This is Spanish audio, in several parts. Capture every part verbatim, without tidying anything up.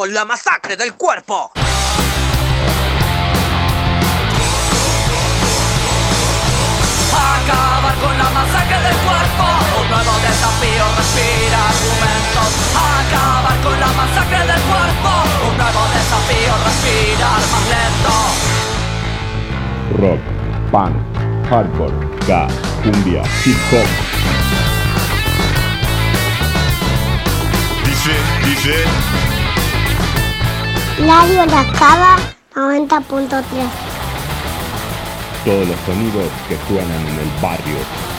con la masacre del cuerpo. Acabar con la masacre del cuerpo. Un nuevo desafío, respira argumentos. Acabar con la masacre del cuerpo. Un nuevo desafío, respirar más lento. Rock, punk, hardcore, ska, cumbia, hip hop. Dice, dice. Radio La Cava noventa punto tres. Todos los sonidos que suenan en el barrio.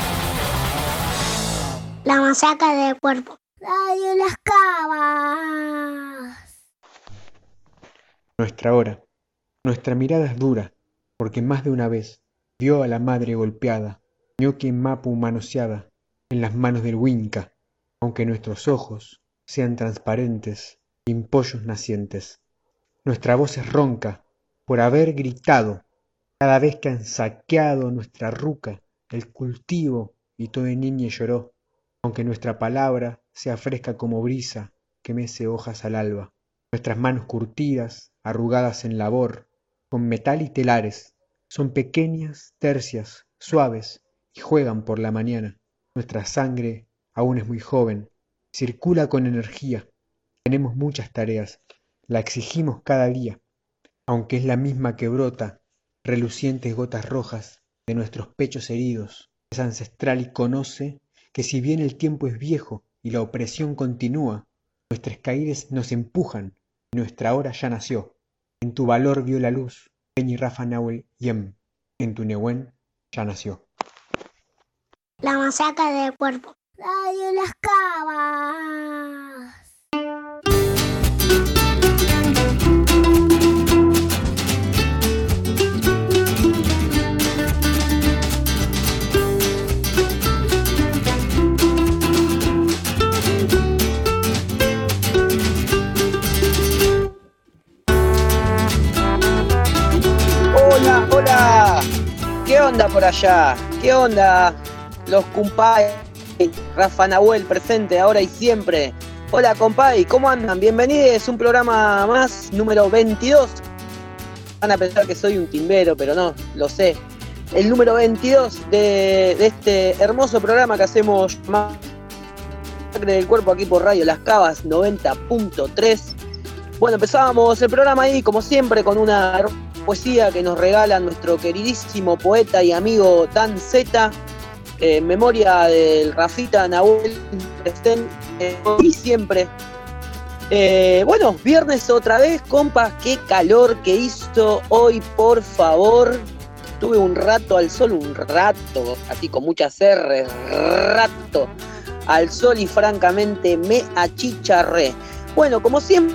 La masacre del cuerpo. Radio Las Cavas. Nuestra hora. Nuestra mirada es dura, porque más de una vez vio a la madre golpeada, ñoqui en mapu manoseada, en las manos del Winca, aunque nuestros ojos sean transparentes, pimpollos nacientes. Nuestra voz es ronca, por haber gritado, cada vez que han saqueado nuestra ruca, el cultivo, y todo el niño lloró, aunque nuestra palabra sea fresca como brisa que mece hojas al alba. Nuestras manos curtidas, arrugadas en labor, con metal y telares, son pequeñas, tercias, suaves, y juegan por la mañana. Nuestra sangre aún es muy joven, circula con energía. Tenemos muchas tareas, la exigimos cada día, aunque es la misma que brota, relucientes gotas rojas de nuestros pechos heridos. Es ancestral y conoce que si bien el tiempo es viejo y la opresión continúa, nuestras caídas nos empujan y nuestra hora ya nació. En tu valor vio la luz, Peñi Rafa Nahuel Yem, en tu Nehuen ya nació. La masacre del cuerpo. Radio Las Cavas. Hola, hola, ¿qué onda por allá? ¿Qué onda? Los compay, Rafa Nahuel presente ahora y siempre. Hola compay, ¿cómo andan? Bienvenidos a un programa más, número veintidós. Van a pensar que soy un timbero, pero no, lo sé. El número veintidós de, de este hermoso programa que hacemos más del cuerpo aquí por Radio Las Cavas noventa punto tres. Bueno, empezábamos el programa ahí, como siempre, con una poesía que nos regala nuestro queridísimo poeta y amigo Dan Zeta, eh, en memoria del Rafita Nahuel estén eh, y siempre. Eh, bueno, viernes otra vez, compas, qué calor que hizo hoy, por favor. Tuve un rato al sol, un rato, así con muchas R, rato al sol y francamente me achicharré. Bueno, como siempre,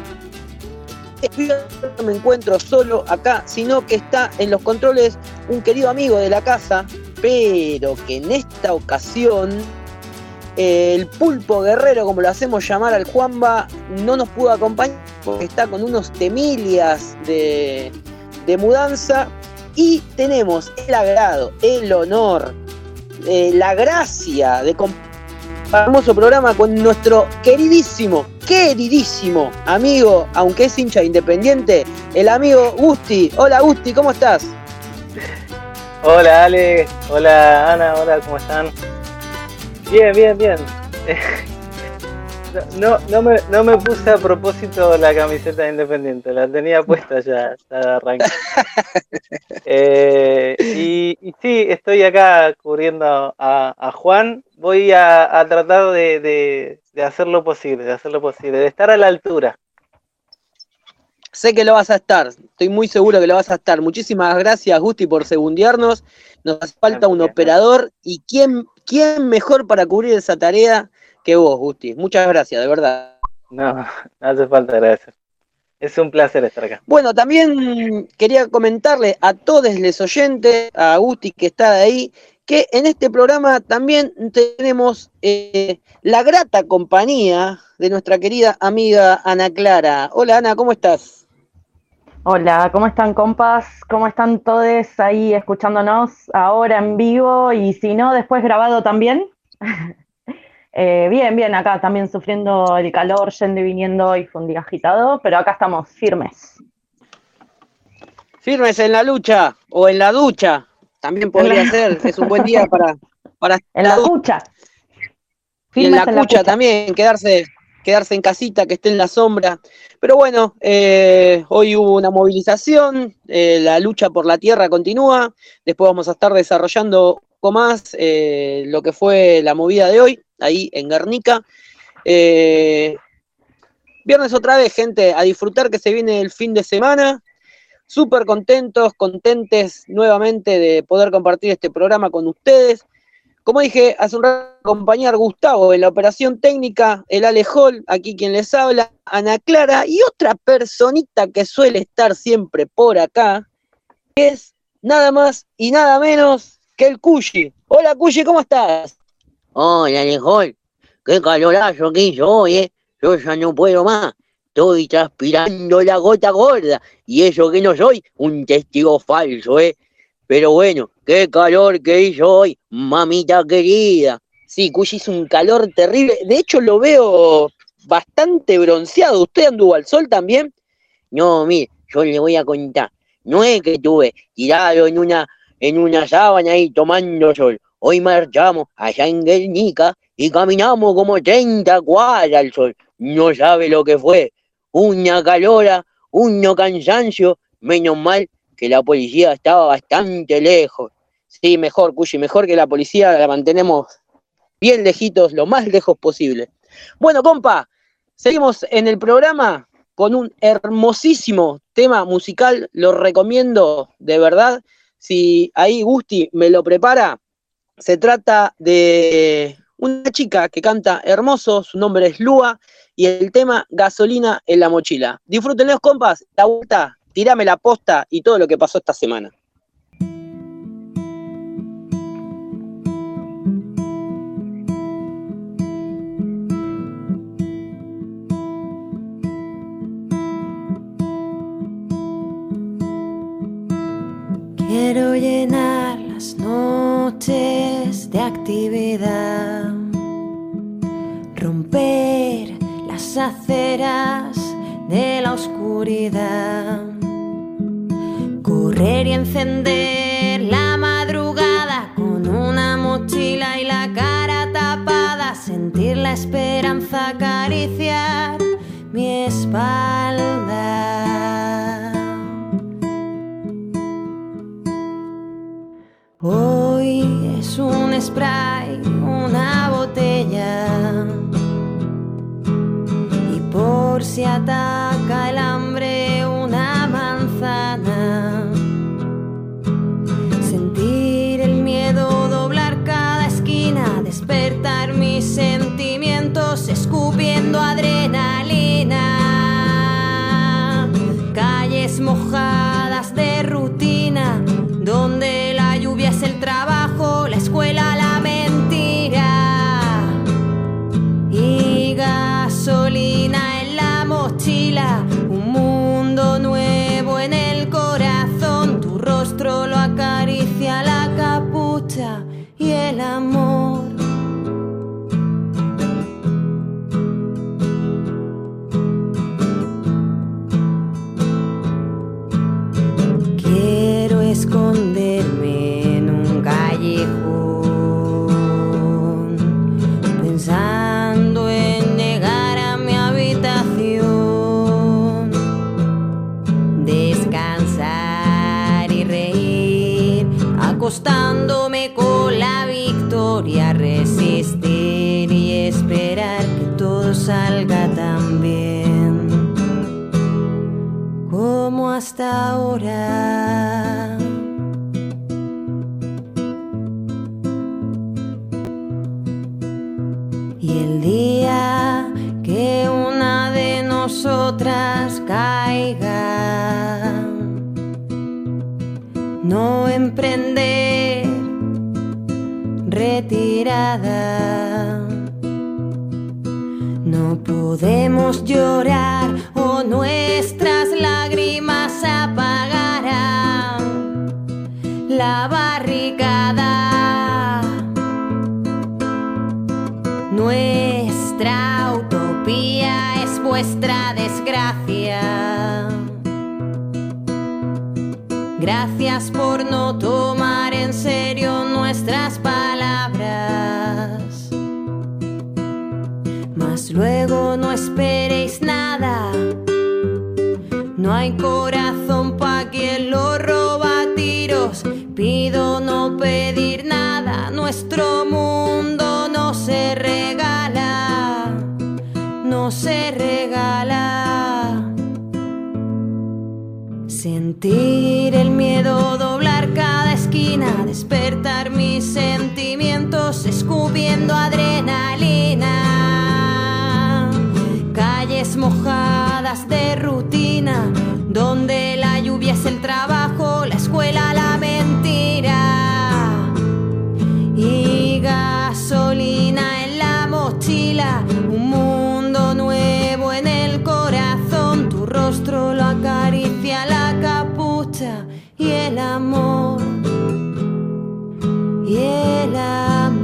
no me encuentro solo acá, sino que está en los controles un querido amigo de la casa, pero que en esta ocasión eh, el pulpo guerrero, como lo hacemos llamar al Juanba, no nos pudo acompañar porque está con unos temilias de, de mudanza, y tenemos el agrado, el honor, eh, la gracia de compartir un hermoso programa con nuestro queridísimo, queridísimo amigo, aunque es hincha Independiente, el amigo Gusti. Hola Gusti, ¿cómo estás? Hola Ale, hola Ana, hola, ¿cómo están? Bien, bien, bien. No, no, me, no me puse a propósito la camiseta de Independiente, la tenía puesta ya, ya de arranque. Eh, y, y sí, estoy acá cubriendo a, a Juan. Voy a, a tratar de, de, de hacer lo posible, de hacer lo posible, de estar a la altura. Sé que lo vas a estar, estoy muy seguro que lo vas a estar. Muchísimas gracias, Gusti, por segundearnos. Nos hace falta un operador, y quién, quién mejor para cubrir esa tarea que vos, Gusti. Muchas gracias, de verdad. No, no hace falta gracias. Es un placer estar acá. Bueno, también quería comentarle a todos los oyentes, a Gusti que está ahí, que en este programa también tenemos eh, la grata compañía de nuestra querida amiga Ana Clara. Hola Ana, ¿cómo estás? Hola, ¿cómo están, compas? ¿Cómo están todos ahí escuchándonos ahora en vivo y si no, después grabado también? Eh, bien, bien, acá también sufriendo el calor, yendo y viniendo, y fue un día agitado, pero acá estamos firmes. Firmes en la lucha o en la ducha, también podría la... ser, es un buen día para... para en la cucha. Y en la cucha también, quedarse, quedarse en casita, que esté en la sombra. Pero bueno, eh, hoy hubo una movilización, eh, la lucha por la tierra continúa, después vamos a estar desarrollando un poco más eh, lo que fue la movida de hoy, ahí en Guernica. Eh, viernes otra vez, gente, a disfrutar que se viene el fin de semana. Súper contentos, contentes nuevamente de poder compartir este programa con ustedes. Como dije hace un rato, acompañar Gustavo en la operación técnica, el Ale Hall, aquí quien les habla, Ana Clara, y otra personita que suele estar siempre por acá, que es nada más y nada menos que el Cuyi. Hola Cuyi, ¿cómo estás? Hola Ale Hall, qué calorazo que hizo hoy, ¿eh? Yo ya no puedo más, estoy transpirando la gota gorda, y eso que no soy un testigo falso, ¿eh? Pero bueno, qué calor que hizo hoy, mamita querida. Sí, Cuyi, hizo un calor terrible. De hecho, lo veo bastante bronceado. ¿Usted anduvo al sol también? No, mire, yo le voy a contar. No es que estuve tirado en una, en una sábana ahí tomando sol. Hoy marchamos allá en Guernica y caminamos como treinta cuadras al sol. No sabe lo que fue. Una calora, un cansancio, menos mal que la policía estaba bastante lejos. Sí, mejor, Cuyi, mejor que la policía la mantenemos bien lejitos, lo más lejos posible. Bueno, compa, seguimos en el programa con un hermosísimo tema musical, lo recomiendo de verdad. Si ahí Gusti me lo prepara, se trata de una chica que canta hermoso, su nombre es Lua, y el tema Gasolina en la mochila. Disfrútenlos, compas, la vuelta. Tírame la posta y todo lo que pasó esta semana. Quiero llenar las noches de actividad, romper las aceras de la oscuridad, correr y encender la madrugada con una mochila y la cara tapada, sentir la esperanza acariciar mi espalda. Hoy es un spray, una botella, y por si ataca el hambre una manzana. Sentir el miedo doblar cada esquina, despertar mis sentimientos escupiendo adrenalina. Calles mojadas de rutina, donde la lluvia es el trabajo, la escuela la mentira, y gasolina en la mochila, un mundo nuevo en el corazón. Tu rostro lo acaricia la capucha y el amor. Quiero esconderme en un callejón, pensando en llegar a mi habitación, descansar y reír, acostándome con la victoria, resistir y esperar que todo salga tan bien como hasta ahora. Y el día que una de nosotras caiga, no emprender retirada. No podemos llorar o nuestras lágrimas apagarán la barricada. No Gracias por no tomar en serio nuestras palabras. Mas luego no esperéis nada. No hay corazón pa' quien lo roba a tiros. Pido no pedir nada. Nuestro mundo no se regala. No se regala. Sentir el miedo doblar cada esquina. Despertar mis sentimientos escupiendo adrenalina. Calles mojadas de rutina, donde la lluvia es el trabajo, la escuela la mentira. Y gasolina en la mochila, un mundo nuevo en el corazón. Tu rostro lo acaricia la capucha y el amor, y el amor.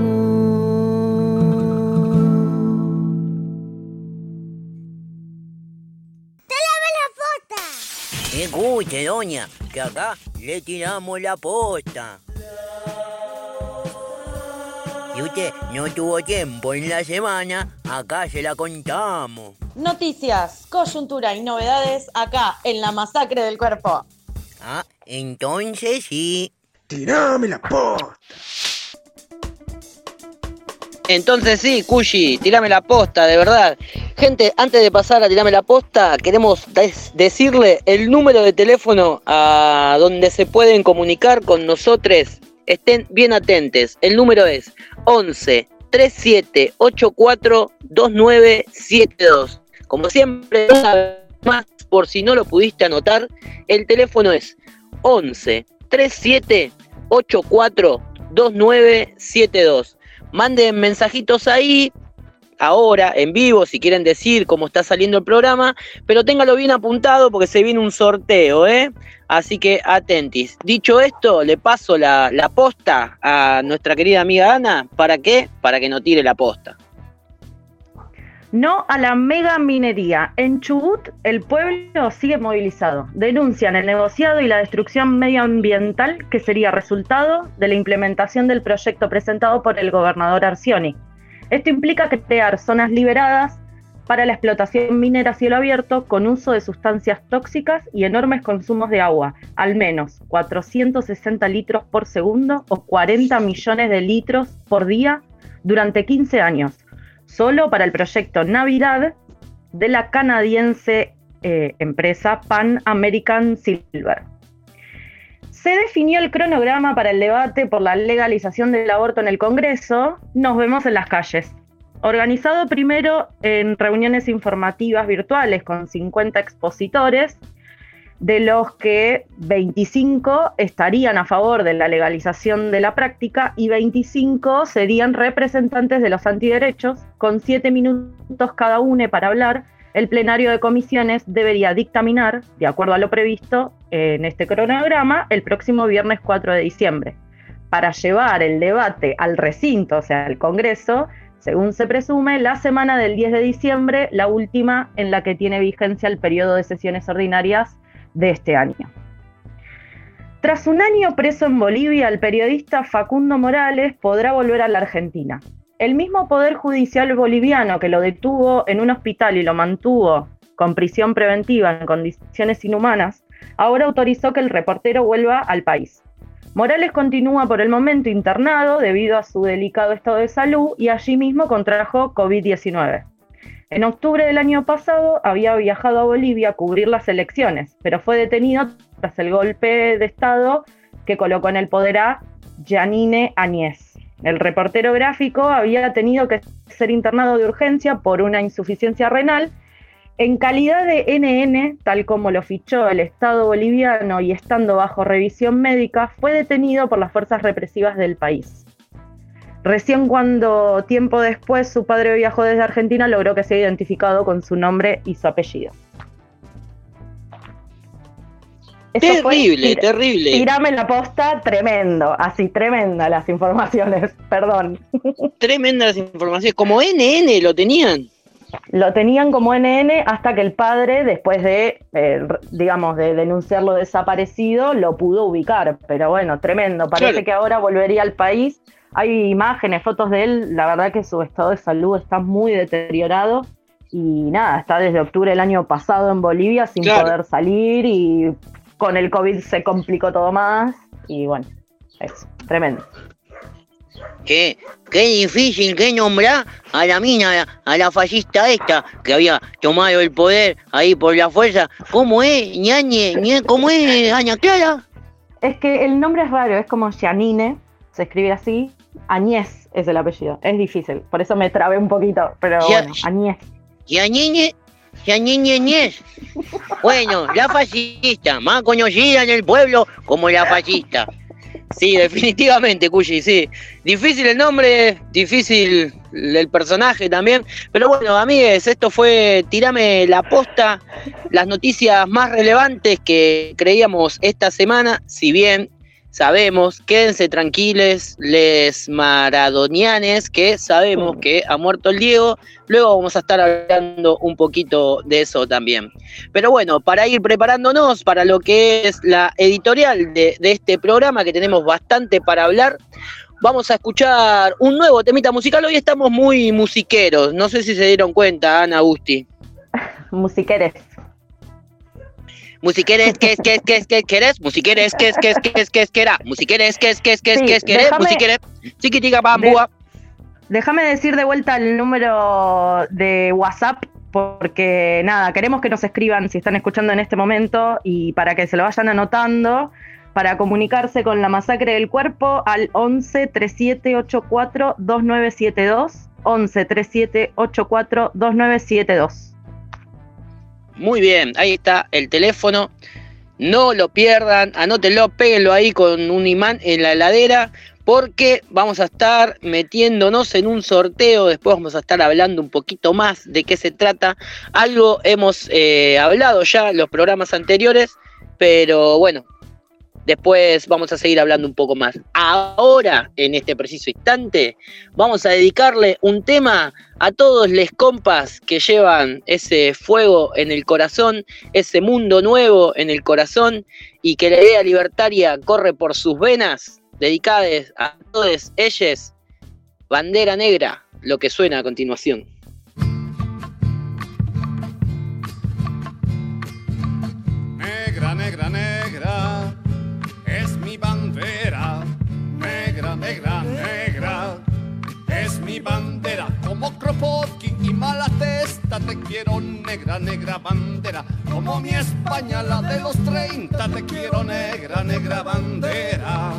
Escuche, doña, que acá le tiramos la posta. Y usted no tuvo tiempo en la semana, acá se la contamos. Noticias, coyuntura y novedades acá en la Masacre del Cuerpo. Ah, entonces sí. ¡Tirame la posta! Entonces sí, Cushi, tirame la posta, de verdad. Gente, antes de pasar a tirame la posta, queremos des- decirle el número de teléfono a donde se pueden comunicar con nosotros. Estén bien atentos. El número es once, treinta y siete, ochenta y cuatro, veintinueve setenta y dos. Como siempre, una vez más, por si no lo pudiste anotar, el teléfono es once, treinta y siete, ochenta y cuatro, veintinueve setenta y dos. Manden mensajitos ahí, ahora, en vivo, si quieren decir cómo está saliendo el programa, pero téngalo bien apuntado porque se viene un sorteo, ¿eh? Así que atentis. Dicho esto, le paso la, la posta a nuestra querida amiga Ana. ¿Para qué? Para que no tire la posta. No a la mega minería. En Chubut, el pueblo sigue movilizado. Denuncian el negociado y la destrucción medioambiental que sería resultado de la implementación del proyecto presentado por el gobernador Arcioni. Esto implica crear zonas liberadas para la explotación minera a cielo abierto con uso de sustancias tóxicas y enormes consumos de agua, al menos cuatrocientos sesenta litros por segundo o cuarenta millones de litros por día durante quince años. Solo para el proyecto Navidad de la canadiense eh, empresa Pan American Silver. Se definió el cronograma para el debate por la legalización del aborto en el Congreso. Nos vemos en las calles. Organizado primero en reuniones informativas virtuales con cincuenta expositores, de los que veinticinco estarían a favor de la legalización de la práctica y veinticinco serían representantes de los antiderechos. Con siete minutos cada uno para hablar, el plenario de comisiones debería dictaminar, de acuerdo a lo previsto en este cronograma, el próximo viernes cuatro de diciembre. Para llevar el debate al recinto, o sea, al Congreso, según se presume, la semana del diez de diciembre, la última en la que tiene vigencia el periodo de sesiones ordinarias de este año. Tras un año preso en Bolivia, el periodista Facundo Morales podrá volver a la Argentina. El mismo Poder Judicial boliviano que lo detuvo en un hospital y lo mantuvo con prisión preventiva en condiciones inhumanas, ahora autorizó que el reportero vuelva al país. Morales continúa por el momento internado debido a su delicado estado de salud y allí mismo contrajo COVID diecinueve. En octubre del año pasado había viajado a Bolivia a cubrir las elecciones, pero fue detenido tras el golpe de Estado que colocó en el poder a Yanine Áñez. El reportero gráfico había tenido que ser internado de urgencia por una insuficiencia renal. En calidad de N N, tal como lo fichó el Estado boliviano y estando bajo revisión médica, fue detenido por las fuerzas represivas del país. Recién cuando, tiempo después, su padre viajó desde Argentina, logró que sea identificado con su nombre y su apellido. Eso terrible, fue, terrible. Tirame la posta, tremendo, así, tremenda las informaciones, perdón. Tremenda las informaciones, como N N lo tenían. lo tenían como N N hasta que el padre, después de, eh, digamos, de denunciarlo desaparecido, lo pudo ubicar. Pero bueno, tremendo. Parece claro. que ahora volvería al país. Hay imágenes, fotos de él. La verdad que su estado de salud está muy deteriorado. Y nada, está desde octubre del año pasado en Bolivia sin claro. poder salir. Y con el COVID se complicó todo más. Y bueno, eso, tremendo. Qué, qué difícil que nombrar a la mina, a la fascista esta, que había tomado el poder ahí por la fuerza. ¿Cómo es, ñañe? ñe, ¿Cómo es, Ana Clara? Es que el nombre es raro, es como Yanine, se escribe así. Añez es el apellido, es difícil, por eso me trabé un poquito, pero ya, bueno, Añez. Yanine, Yanine Añez. Bueno, la fascista, más conocida en el pueblo como la fascista. Sí, definitivamente, Cuyi, sí. Difícil el nombre, difícil el personaje también. Pero bueno, amigues, esto fue Tirame la Posta, las noticias más relevantes que creíamos esta semana. Si bien sabemos, quédense tranquiles, les maradonianes, que sabemos que ha muerto el Diego. Luego vamos a estar hablando un poquito de eso también. Pero bueno, para ir preparándonos para lo que es la editorial de, de este programa, que tenemos bastante para hablar, vamos a escuchar un nuevo temita musical. Hoy estamos muy musiqueros, no sé si se dieron cuenta, Ana, Agusti. Musiqueres. Musiqueres, ¿qué es, qué es, qué es, qué es, querés? Musiqueres, ¿qué es, qué es, qué es, qué es, qué era? Musiqueres, ¿qué es, qué es, qué es, qué es, querés? Musiqueres, chiquitica, bambúa. Déjame decir de vuelta el número de WhatsApp, porque nada, queremos que nos escriban si están escuchando en este momento y para que se lo vayan anotando, para comunicarse con La Masacre del Cuerpo al once, treinta y siete, ochenta y cuatro, veintinueve setenta y dos, once, treinta y siete, ochenta y cuatro, veintinueve setenta y dos. Muy bien, ahí está el teléfono, no lo pierdan, anótenlo, péguenlo ahí con un imán en la heladera, porque vamos a estar metiéndonos en un sorteo, después vamos a estar hablando un poquito más de qué se trata. Algo hemos eh, hablado ya en los programas anteriores, pero bueno, después vamos a seguir hablando un poco más. Ahora, en este preciso instante, vamos a dedicarle un tema a todos les compas que llevan ese fuego en el corazón, ese mundo nuevo en el corazón, y que la idea libertaria corre por sus venas. Dedicadas a todos ellos, Bandera Negra, lo que suena a continuación. Negra, negra, negra, es mi bandera. Negra, negra, negra, es mi bandera. Como Kropotkin y Malatesta te quiero, negra, negra bandera. Como mi España, la de los treinta, te quiero, negra, negra bandera.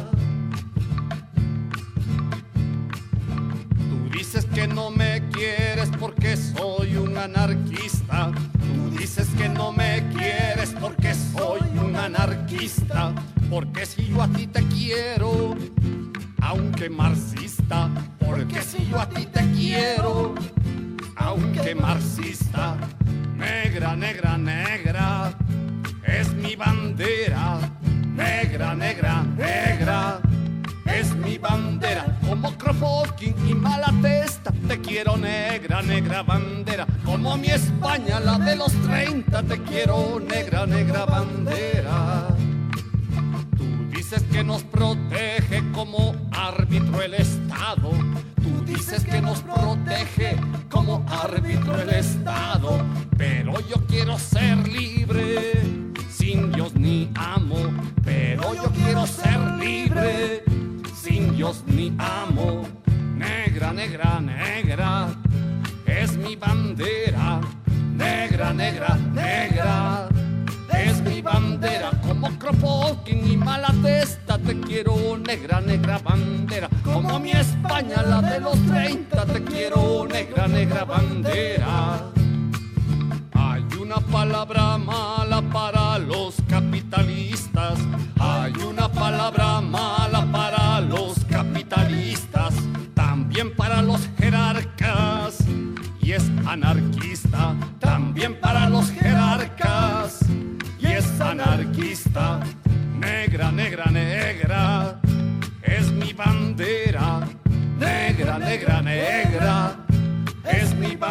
Dices que no me quieres porque soy un anarquista. Tú dices que no me quieres porque soy un anarquista. Porque si yo a ti te quiero, aunque marxista. Porque si yo a ti te quiero, aunque marxista. Negra, negra, negra, es mi bandera. Negra, negra, negra, es mi bandera. Como Kropotkin y Malatesta te quiero, negra, negra bandera. Como mi España, la de los treinta, te quiero, negra, negra bandera. Tú dices que nos protege como árbitro el Estado. Tú dices que nos protege como árbitro el Estado. Pero yo quiero ser libre, sin Dios ni amo. Pero yo quiero ser libre, sin Dios ni amo. Negra, negra, negra, es mi bandera. Negra, negra, negra, es mi bandera. Como Kropotkin y Malatesta te quiero, negra, negra bandera. Como mi España, la de los treinta, te quiero, negra, negra bandera. Hay una palabra mala para los capitalistas. Hay una palabra mala para los capitalistas. También para los jerarcas. Y es anarquista. También para los jerarcas. Y es anarquista. Negra, negra, negra, es mi bandera. Negra, negra, negra, es mi bandera.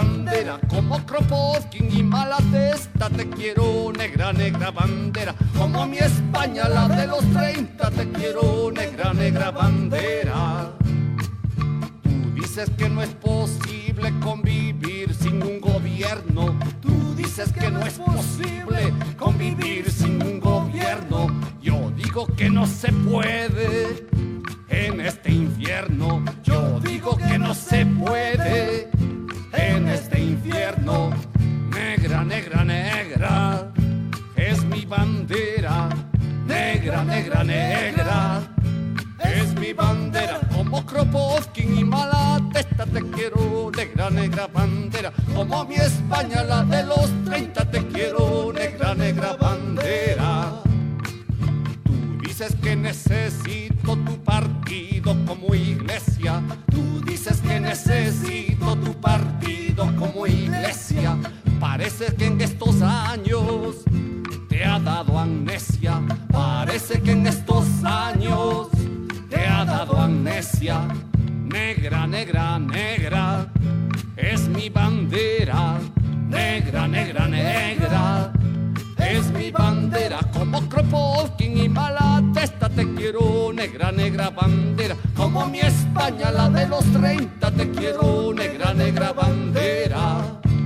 bandera, como Kropotkin y Malatesta te quiero, negra, negra bandera, como mi España, la de los treinta, te quiero, negra, negra bandera. Tú dices que no es posible convivir sin un gobierno, tú dices que no es posible convivir sin un gobierno, yo digo que no se puede en este infierno, yo digo que no se puede en este infierno. Negra, negra, negra, es mi bandera, negra, negra, negra, es mi bandera, como Kropotkin y Malatesta te quiero, negra, negra bandera, como mi España, la de los treinta, te quiero, negra, negra bandera. Dices que necesito tu partido como iglesia, tú dices que necesito tu partido como iglesia, parece que en estos años te ha dado amnesia, parece que en estos años te ha dado amnesia. Negra, negra, negra, es mi bandera, negra, negra, negra, es mi bandera, como Kropotkin y Malatesta te quiero, negra, negra bandera, como mi España, la de los treinta, te quiero, negra, negra bandera.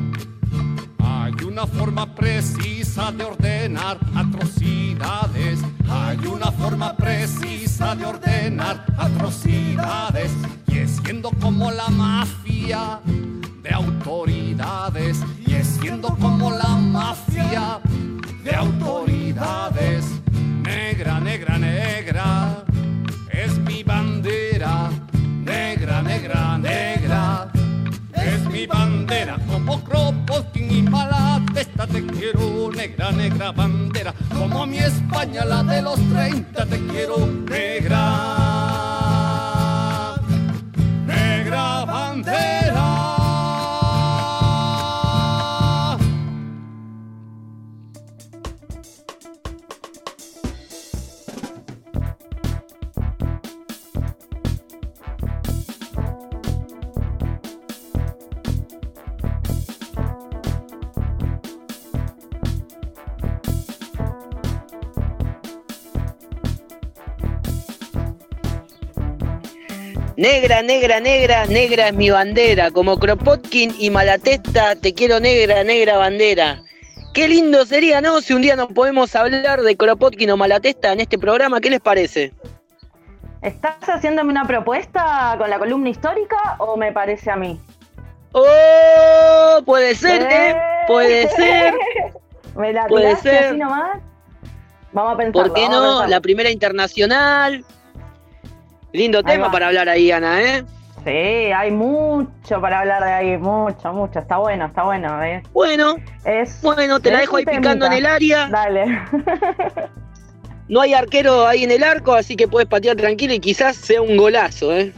Hay una forma precisa de ordenar atrocidades, hay una forma precisa de ordenar atrocidades, y es siendo como la mafia de autoridades, y es siendo como la mafia de autoridades. Negra, negra, negra, es mi bandera, negra, negra, negra, es mi bandera, como Kropotkin y Malatesta te quiero, negra, negra bandera, como mi España, la de los treinta, te quiero, negra, negra bandera. Negra, negra, negra, negra es mi bandera, como Kropotkin y Malatesta, te quiero, negra, negra bandera. Qué lindo sería, ¿no?, si un día nos podemos hablar de Kropotkin o Malatesta en este programa, ¿qué les parece? ¿Estás haciéndome una propuesta con la columna histórica o me parece a mí? ¡Oh! Puede ser, ¿eh? ¿eh? Puede ser. ¿Me la puede tiraste ser. Así nomás? Vamos a pensar. ¿Por qué no? La primera internacional. Lindo tema para hablar ahí, Ana, ¿eh? Sí, hay mucho para hablar de ahí, mucho, mucho. Está bueno, está bueno, ¿eh? Bueno, es, bueno, te la dejo ahí picando en el área. Dale. No hay arquero ahí en el arco, así que puedes patear tranquilo y quizás sea un golazo, ¿eh?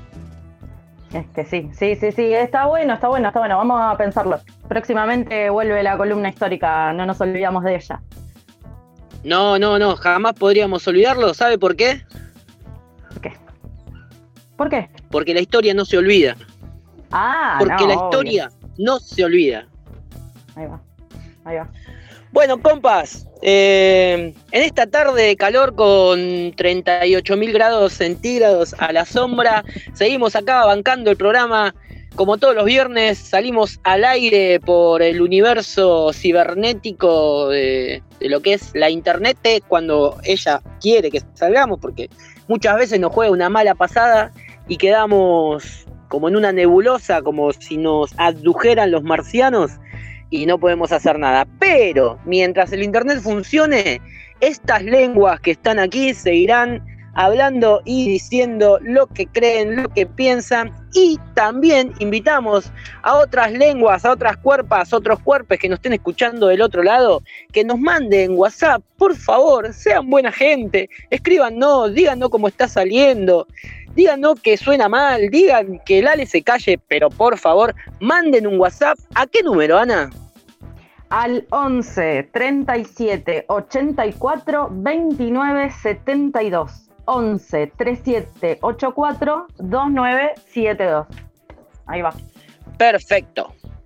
Este, sí, sí, sí, sí, está bueno, está bueno, está bueno. Vamos a pensarlo. Próximamente vuelve la columna histórica, no nos olvidamos de ella. No, no, no, jamás podríamos olvidarlo. ¿Sabe por qué? ¿Por qué? ¿Por qué? Porque la historia no se olvida. Ah, Porque no, la historia obvio. no se olvida. Ahí va, ahí va. Bueno, compas, eh, en esta tarde de calor con treinta y ocho mil grados centígrados a la sombra, seguimos acá bancando el programa. Como todos los viernes, salimos al aire por el universo cibernético de, de lo que es la internet, cuando ella quiere que salgamos, porque muchas veces nos juega una mala pasada y quedamos como en una nebulosa, como si nos abdujeran los marcianos y no podemos hacer nada. Pero mientras el internet funcione, estas lenguas que están aquí seguirán hablando y diciendo lo que creen, lo que piensan, y también invitamos a otras lenguas, a otras cuerpas, a otros cuerpos que nos estén escuchando del otro lado, que nos manden WhatsApp, por favor, sean buena gente, escríbanos, díganos cómo está saliendo, díganos que suena mal, digan que el Ale se calle, pero por favor, manden un WhatsApp. ¿A qué número, Ana? Al once, treinta y siete, ochenta y cuatro, veintinueve, setenta y dos. once, treinta y siete, ochenta y cuatro, veintinueve, setenta y dos. Ahí va. Perfecto,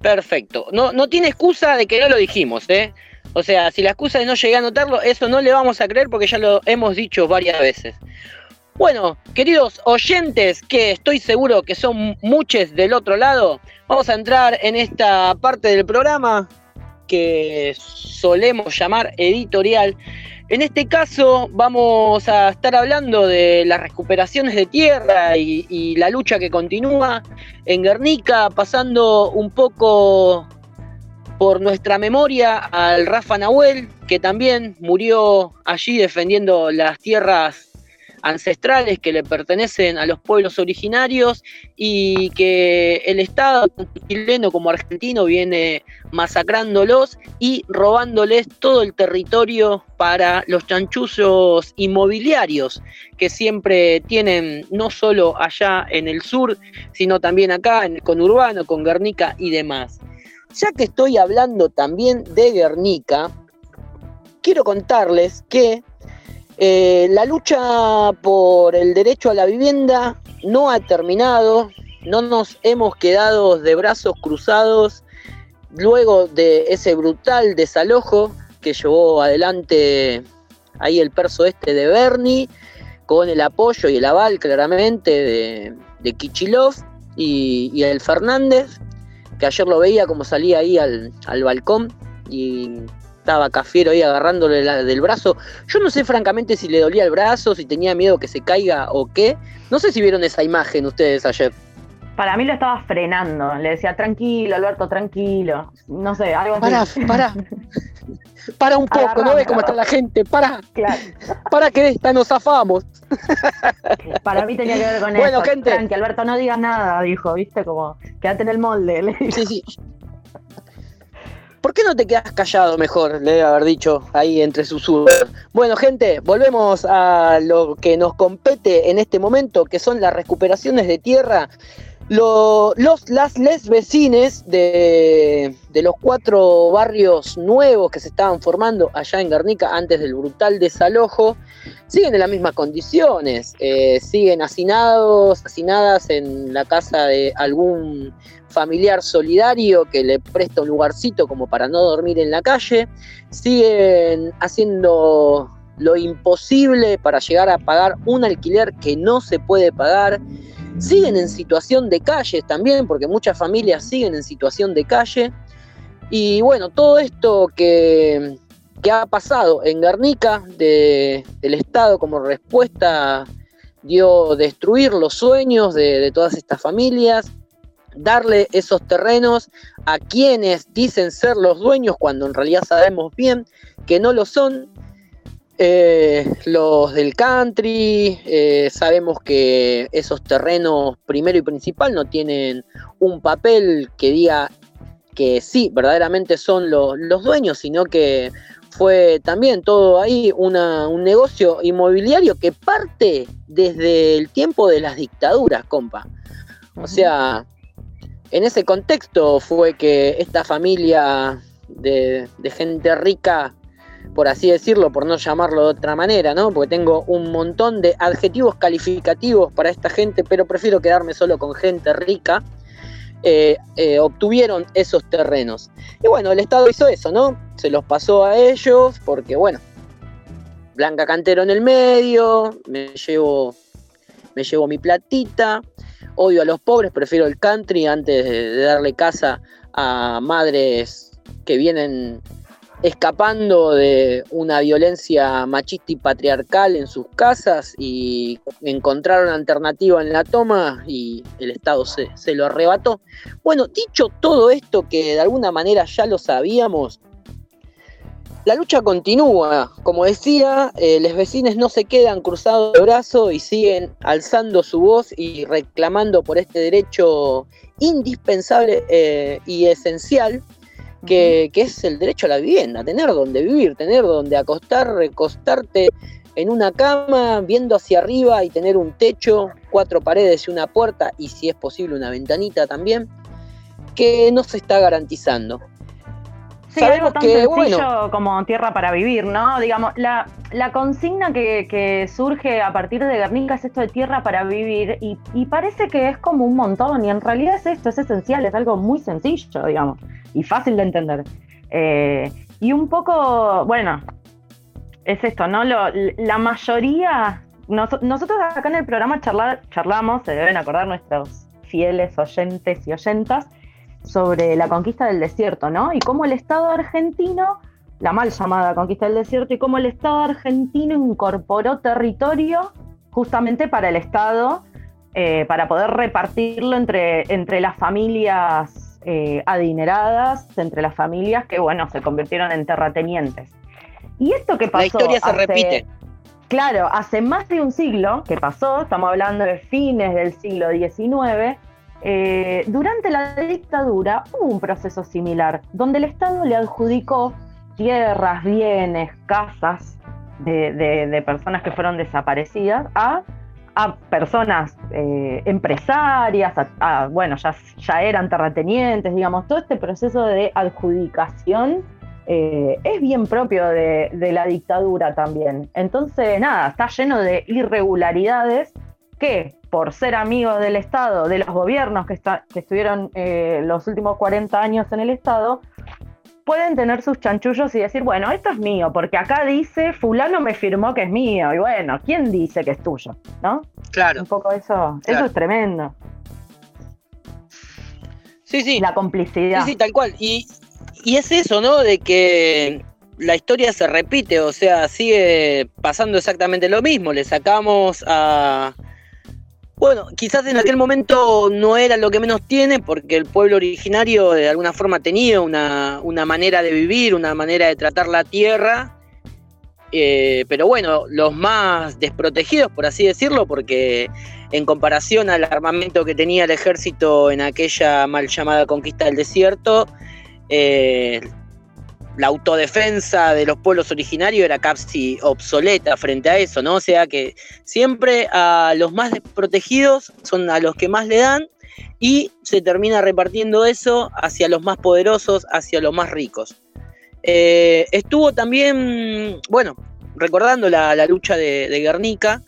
Perfecto. No, no tiene excusa de que no lo dijimos, ¿eh? O sea, si la excusa de no llegué a anotarlo, eso no le vamos a creer porque ya lo hemos dicho varias veces. Bueno, queridos oyentes, que estoy seguro que son muchos del otro lado, vamos a entrar en esta parte del programa que solemos llamar editorial. En este caso vamos a estar hablando de las recuperaciones de tierra y, y la lucha que continúa en Guernica, pasando un poco por nuestra memoria al Rafa Nahuel, que también murió allí defendiendo las tierras ancestrales que le pertenecen a los pueblos originarios y que el Estado, tanto chileno como argentino, viene masacrándolos y robándoles todo el territorio para los chanchullos inmobiliarios que siempre tienen, no solo allá en el sur, sino también acá en el conurbano, con Guernica y demás. Ya que estoy hablando también de Guernica, quiero contarles que Eh, la lucha por el derecho a la vivienda no ha terminado, no nos hemos quedado de brazos cruzados luego de ese brutal desalojo que llevó adelante ahí el perso este de Bernie, con el apoyo y el aval claramente de, de Kichilov y, y el Fernández, que ayer lo veía como salía ahí al, al balcón y estaba Cafiero ahí agarrándole la, del brazo. Yo no sé francamente si le dolía el brazo, si tenía miedo que se caiga o qué. No sé si vieron esa imagen ustedes ayer. Para mí lo estaba frenando, le decía tranquilo, Alberto, tranquilo. No sé, algo así. Pará, pará. Para un poco, Agarrame, ¿no ves cómo está la gente? Para, claro. Para que de esta nos zafamos. Para mí tenía que ver con bueno, eso. gente. Tranqui, Alberto, no digas nada, dijo, viste, como, quédate en el molde. Le digo. Sí, sí. ¿Por qué no te quedas callado mejor? Le debe haber dicho ahí entre susurros. Bueno, gente, volvemos a lo que nos compete en este momento, que son las recuperaciones de tierra. Lo, los, las, les vecines de, de los cuatro barrios nuevos que se estaban formando allá en Guernica antes del brutal desalojo, siguen en las mismas condiciones, eh, siguen hacinados, hacinadas en la casa de algún familiar solidario que le presta un lugarcito como para no dormir en la calle, siguen haciendo lo imposible para llegar a pagar un alquiler que no se puede pagar, siguen en situación de calle también, porque muchas familias siguen en situación de calle, y bueno, todo esto que, que ha pasado en Guernica de, del Estado como respuesta dio destruir los sueños de, de todas estas familias, darle esos terrenos a quienes dicen ser los dueños cuando en realidad sabemos bien que no lo son. Eh, los del country, eh, sabemos que esos terrenos primero y principal no tienen un papel que diga que sí, verdaderamente son los, los dueños, sino que fue también todo ahí una, un negocio inmobiliario que parte desde el tiempo de las dictaduras, compa. O sea, en ese contexto fue que esta familia de, de gente rica, por así decirlo, por no llamarlo de otra manera, ¿no? Porque tengo un montón de adjetivos calificativos para esta gente, pero prefiero quedarme solo con gente rica, eh, eh, obtuvieron esos terrenos. Y bueno, el Estado hizo eso, ¿no? Se los pasó a ellos porque, bueno, Blanca Cantero en el medio, me llevo, me llevo mi platita, odio a los pobres, prefiero el country antes de, de darle casa a madres que vienen escapando de una violencia machista y patriarcal en sus casas y encontraron alternativa en la toma y el Estado se, se lo arrebató. Bueno, dicho todo esto que de alguna manera ya lo sabíamos, la lucha continúa. Como decía, eh, los vecinos no se quedan cruzados de brazos y siguen alzando su voz y reclamando por este derecho indispensable eh, y esencial Que, que es el derecho a la vivienda, tener donde vivir, tener donde acostar, recostarte en una cama, viendo hacia arriba y tener un techo, cuatro paredes y una puerta, y si es posible una ventanita también, que no se está garantizando. Sí, sabemos algo tan que, sencillo bueno, como tierra para vivir, ¿no? Digamos, la, la consigna que, que surge a partir de Guernica es esto de tierra para vivir y, y parece que es como un montón y en realidad es esto, es esencial, es algo muy sencillo, digamos, y fácil de entender. Eh, y un poco, bueno, es esto, ¿no? Lo, la mayoría, nos, nosotros acá en el programa charla, charlamos, se deben acordar nuestros fieles oyentes y oyentas, sobre la conquista del desierto, ¿no? Y cómo el Estado argentino, la mal llamada conquista del desierto, y cómo el Estado argentino incorporó territorio justamente para el Estado, eh, para poder repartirlo entre, entre las familias eh, adineradas, entre las familias que, bueno, se convirtieron en terratenientes. Y esto que pasó... La historia se hace, repite. Claro, hace más de un siglo que pasó, estamos hablando de fines del siglo diecinueve, Eh, durante la dictadura hubo un proceso similar, donde el Estado le adjudicó tierras, bienes, casas de, de, de personas que fueron desaparecidas a, a personas eh, empresarias, a, a, bueno, ya, ya eran terratenientes, digamos, todo este proceso de adjudicación eh, es bien propio de, de la dictadura también. Entonces, nada, está lleno de irregularidades que, por ser amigos del Estado, de los gobiernos que, está, que estuvieron eh, los últimos cuarenta años en el Estado, pueden tener sus chanchullos y decir, bueno, esto es mío, porque acá dice, fulano me firmó que es mío, y bueno, ¿quién dice que es tuyo? ¿No? Claro. Un poco eso, Claro. eso es tremendo. Sí, sí. La complicidad. Sí, sí, tal cual. Y, y es eso, ¿no? De que la historia se repite, o sea, sigue pasando exactamente lo mismo. Le sacamos a... Bueno, quizás en aquel momento no era lo que menos tiene, porque el pueblo originario de alguna forma tenía una, una manera de vivir, una manera de tratar la tierra, eh, pero bueno, los más desprotegidos, por así decirlo, porque en comparación al armamento que tenía el ejército en aquella mal llamada conquista del desierto, eh, la autodefensa de los pueblos originarios era casi obsoleta frente a eso, ¿no? O sea que siempre a los más desprotegidos son a los que más le dan y se termina repartiendo eso hacia los más poderosos, hacia los más ricos. Eh, estuvo también, bueno, recordando la, la lucha de, de Guernica,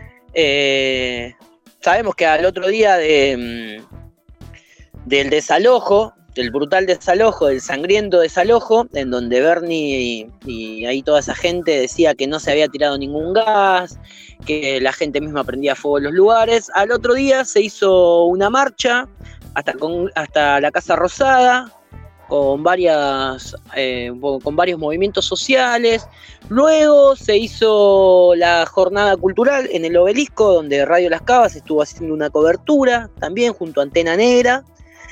eh, sabemos que al otro día de, del desalojo, del brutal desalojo, del sangriento desalojo, en donde Bernie y, y ahí toda esa gente decía que no se había tirado ningún gas, que la gente misma prendía fuego en los lugares. Al otro día se hizo una marcha hasta, con, hasta la Casa Rosada, con, varias, eh, con varios movimientos sociales. Luego se hizo la jornada cultural en el Obelisco, donde Radio Las Cavas estuvo haciendo una cobertura, también junto a Antena Negra.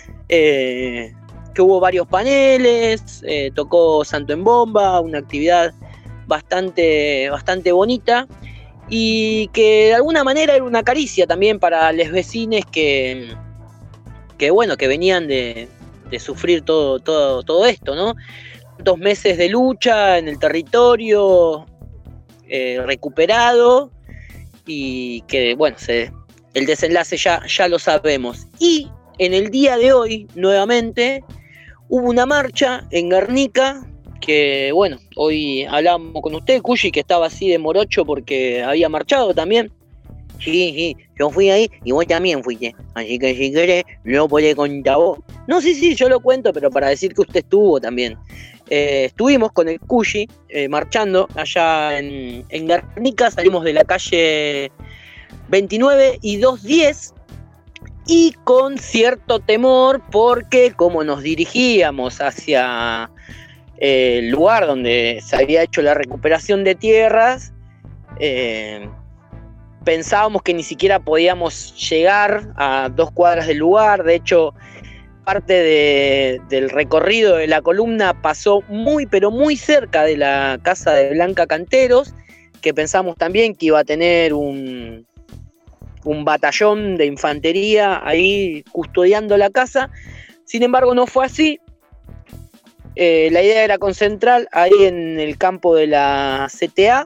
Eh, que hubo varios paneles, eh, tocó Santo en Bomba, una actividad bastante, bastante bonita y que de alguna manera era una caricia también para los vecinos que, que bueno, que venían de, de sufrir todo, todo, todo esto, ¿no? Dos meses de lucha en el territorio eh, recuperado y que bueno, se, el desenlace ya, ya lo sabemos. Y en el día de hoy, nuevamente, hubo una marcha en Guernica, que bueno, hoy hablamos con usted, Cuyi, que estaba así de morocho porque había marchado también. Sí, sí, yo fui ahí y vos también fuiste, así que si querés, lo podés contar vos. No, sí, sí, yo lo cuento, pero para decir que usted estuvo también. Eh, estuvimos con el Cuyi eh, marchando allá en, en Guernica, salimos de la calle veintinueve y doscientos diez, y con cierto temor porque como nos dirigíamos hacia eh, el lugar donde se había hecho la recuperación de tierras, eh, pensábamos que ni siquiera podíamos llegar a dos cuadras del lugar. De hecho, parte de, del recorrido de la columna pasó muy pero muy cerca de la casa de Blanca Canteros, que pensamos también que iba a tener un un batallón de infantería ahí custodiando la casa. Sin embargo, no fue así. Eh, la idea era concentrar ahí en el campo de la C T A.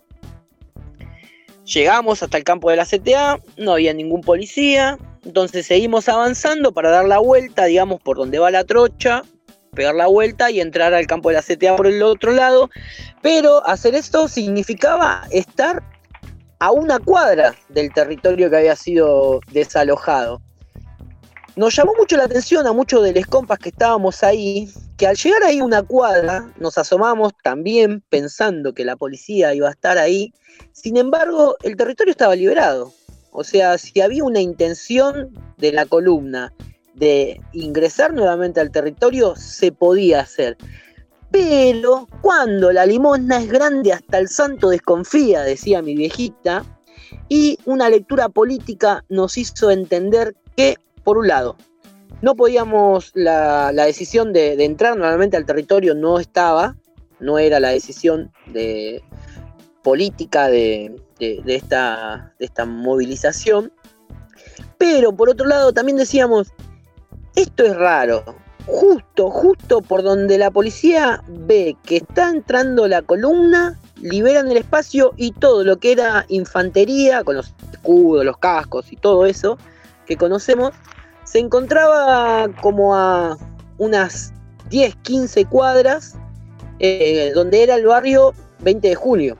Llegamos hasta el campo de la C T A, no había ningún policía, entonces seguimos avanzando para dar la vuelta, digamos, por donde va la trocha, pegar la vuelta y entrar al campo de la C T A por el otro lado, pero hacer esto significaba estar a una cuadra del territorio que había sido desalojado. Nos llamó mucho la atención a muchos de los compas que estábamos ahí, que al llegar ahí una cuadra, nos asomamos también pensando que la policía iba a estar ahí. Sin embargo, el territorio estaba liberado. O sea, si había una intención de la columna de ingresar nuevamente al territorio, se podía hacer. Pero cuando la limosna es grande hasta el santo desconfía, decía mi viejita, y una lectura política nos hizo entender que, por un lado, no podíamos, la, la decisión de, de entrar nuevamente al territorio no estaba, no era la decisión de política de, de, de, esta, de esta movilización, pero por otro lado también decíamos, esto es raro, justo, justo por donde la policía ve que está entrando la columna, liberan el espacio y todo lo que era infantería, con los escudos, los cascos y todo eso que conocemos, se encontraba como a unas diez, quince cuadras, eh, donde era el barrio veinte de julio.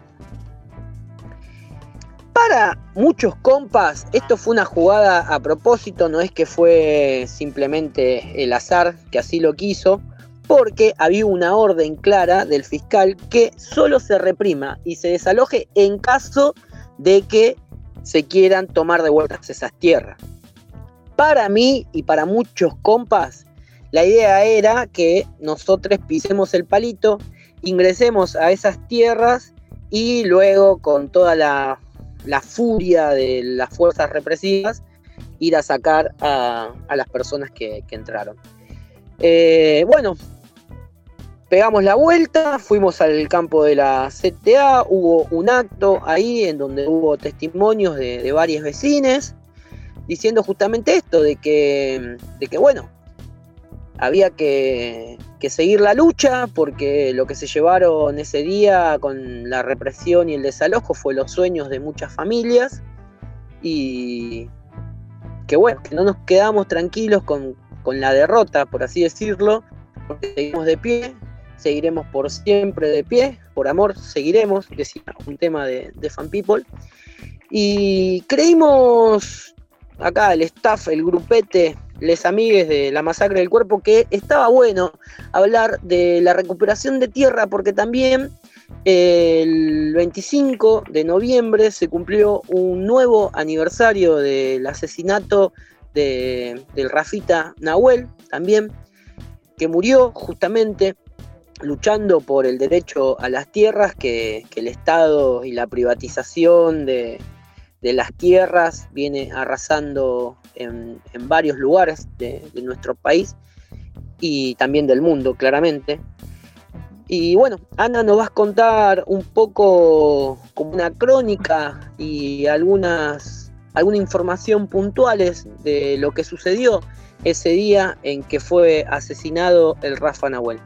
Para muchos compas, esto fue una jugada a propósito, no es que fue simplemente el azar que así lo quiso, porque había una orden clara del fiscal que solo se reprima y se desaloje en caso de que se quieran tomar de vuelta esas tierras. Para mí y para muchos compas, la idea era que nosotros pisemos el palito, ingresemos a esas tierras y luego con toda la, la furia de las fuerzas represivas ir a sacar a, a las personas que, que entraron. Eh, bueno, pegamos la vuelta, fuimos al campo de la C T A, hubo un acto ahí en donde hubo testimonios de, de varios vecinos, diciendo justamente esto, de que, de que bueno, había que, que seguir la lucha, porque lo que se llevaron ese día con la represión y el desalojo fue los sueños de muchas familias, y que bueno, que no nos quedamos tranquilos con, con la derrota, por así decirlo, porque seguimos de pie, seguiremos por siempre de pie, por amor seguiremos, decía un tema de, de Fan People, y creímos acá el staff, el grupete, les amigues de la masacre del cuerpo, que estaba bueno hablar de la recuperación de tierra, porque también eh, el veinticinco de noviembre se cumplió un nuevo aniversario del asesinato de, del Rafita Nahuel, también, que murió justamente luchando por el derecho a las tierras que, que el Estado y la privatización de de las tierras viene arrasando en, en varios lugares de, de nuestro país y también del mundo, claramente. Y bueno, Ana, nos vas a contar un poco como una crónica y algunas alguna información puntuales de lo que sucedió ese día en que fue asesinado el Rafa Nahuel.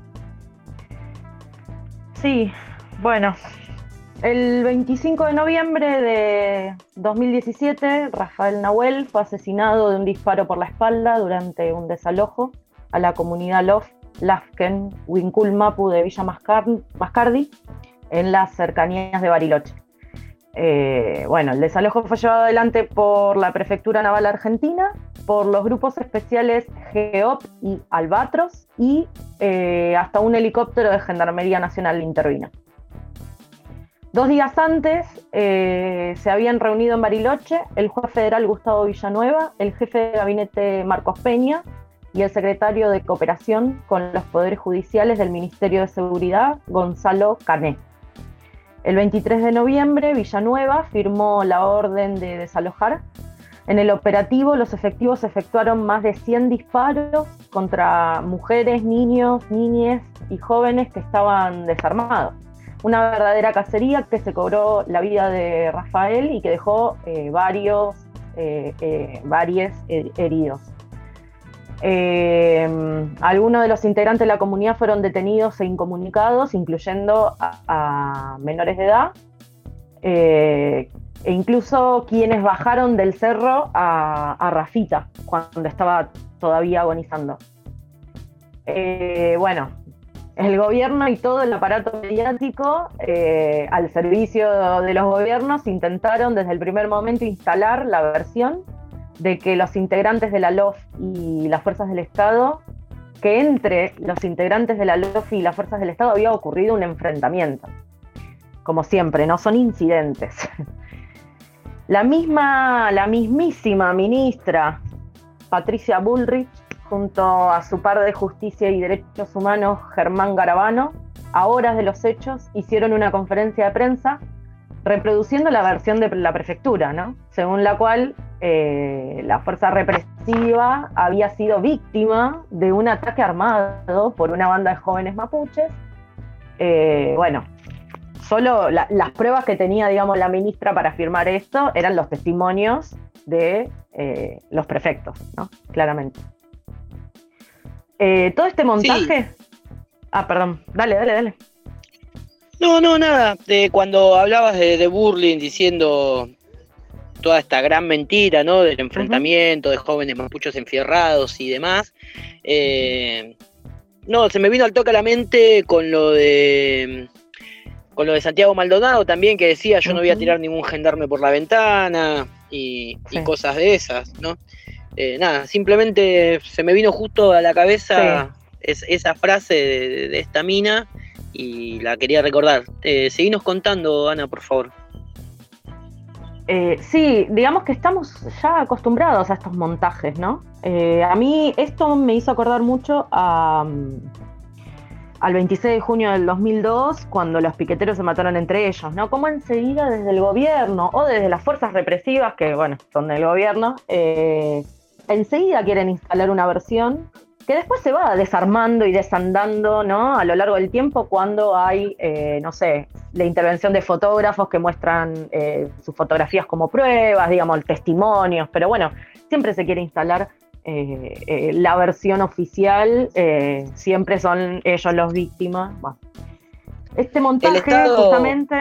Sí, bueno, el veinticinco de noviembre de dos mil diecisiete, Rafael Nahuel fue asesinado de un disparo por la espalda durante un desalojo a la comunidad Lof, Lafken, Wincul Mapu de Villa Mascardi, en las cercanías de Bariloche. Eh, bueno, el desalojo fue llevado adelante por la Prefectura Naval Argentina, por los grupos especiales GEOP y Albatros, y eh, hasta un helicóptero de Gendarmería Nacional intervino. Dos días antes eh, se habían reunido en Bariloche el juez federal Gustavo Villanueva, el jefe de gabinete Marcos Peña y el secretario de Cooperación con los Poderes Judiciales del Ministerio de Seguridad, Gonzalo Cané. El veintitrés de noviembre, Villanueva firmó la orden de desalojar. En el operativo, los efectivos efectuaron más de cien disparos contra mujeres, niños, niñas y jóvenes que estaban desarmados. Una verdadera cacería que se cobró la vida de Rafael y que dejó eh, varios, eh, eh, varios heridos. Eh, algunos de los integrantes de la comunidad fueron detenidos e incomunicados, incluyendo a, a menores de edad, eh, e incluso quienes bajaron del cerro a, a Rafita cuando estaba todavía agonizando. eh, bueno, el gobierno y todo el aparato mediático eh, al servicio de los gobiernos intentaron desde el primer momento instalar la versión de que los integrantes de la L O F y las fuerzas del Estado, que entre los integrantes de la L O F y las fuerzas del Estado había ocurrido un enfrentamiento. Como siempre, no son incidentes. La misma, la mismísima ministra Patricia Bullrich, junto a su par de Justicia y Derechos Humanos, Germán Garabano, a horas de los hechos, hicieron una conferencia de prensa reproduciendo la versión de la prefectura, ¿no? Según la cual eh, la fuerza represiva había sido víctima de un ataque armado por una banda de jóvenes mapuches. Eh, bueno, solo la, las pruebas que tenía, digamos, la ministra para afirmar esto eran los testimonios de eh, los prefectos, ¿no? Claramente. Eh, todo este montaje... Sí. Ah, perdón, dale, dale, dale. No, no, nada. De cuando hablabas de, de Burling diciendo toda esta gran mentira, ¿no? Del enfrentamiento, uh-huh. de jóvenes mapuchos enfierrados y demás. Eh, no, se me vino al toque a la mente con lo de con lo de Santiago Maldonado también, que decía yo uh-huh. no voy a tirar ningún gendarme por la ventana y, sí. y cosas de esas, ¿no? Eh, nada, simplemente se me vino justo a la cabeza sí. es, esa frase de, de esta mina y la quería recordar. Eh, seguinos contando, Ana, por favor. Eh, sí, digamos que estamos ya acostumbrados a estos montajes, ¿no? Eh, a mí esto me hizo acordar mucho a, al veintiséis de junio del dos mil dos, cuando los piqueteros se mataron entre ellos, ¿no? Como enseguida desde el gobierno o desde las fuerzas represivas, que bueno, son del gobierno, eh, enseguida quieren instalar una versión que después se va desarmando y desandando, ¿no? A lo largo del tiempo, cuando hay, eh, no sé, la intervención de fotógrafos que muestran eh, sus fotografías como pruebas, digamos, testimonios, pero bueno, siempre se quiere instalar eh, eh, la versión oficial, eh, siempre son ellos los víctimas. Bueno, este montaje, el Estado, justamente...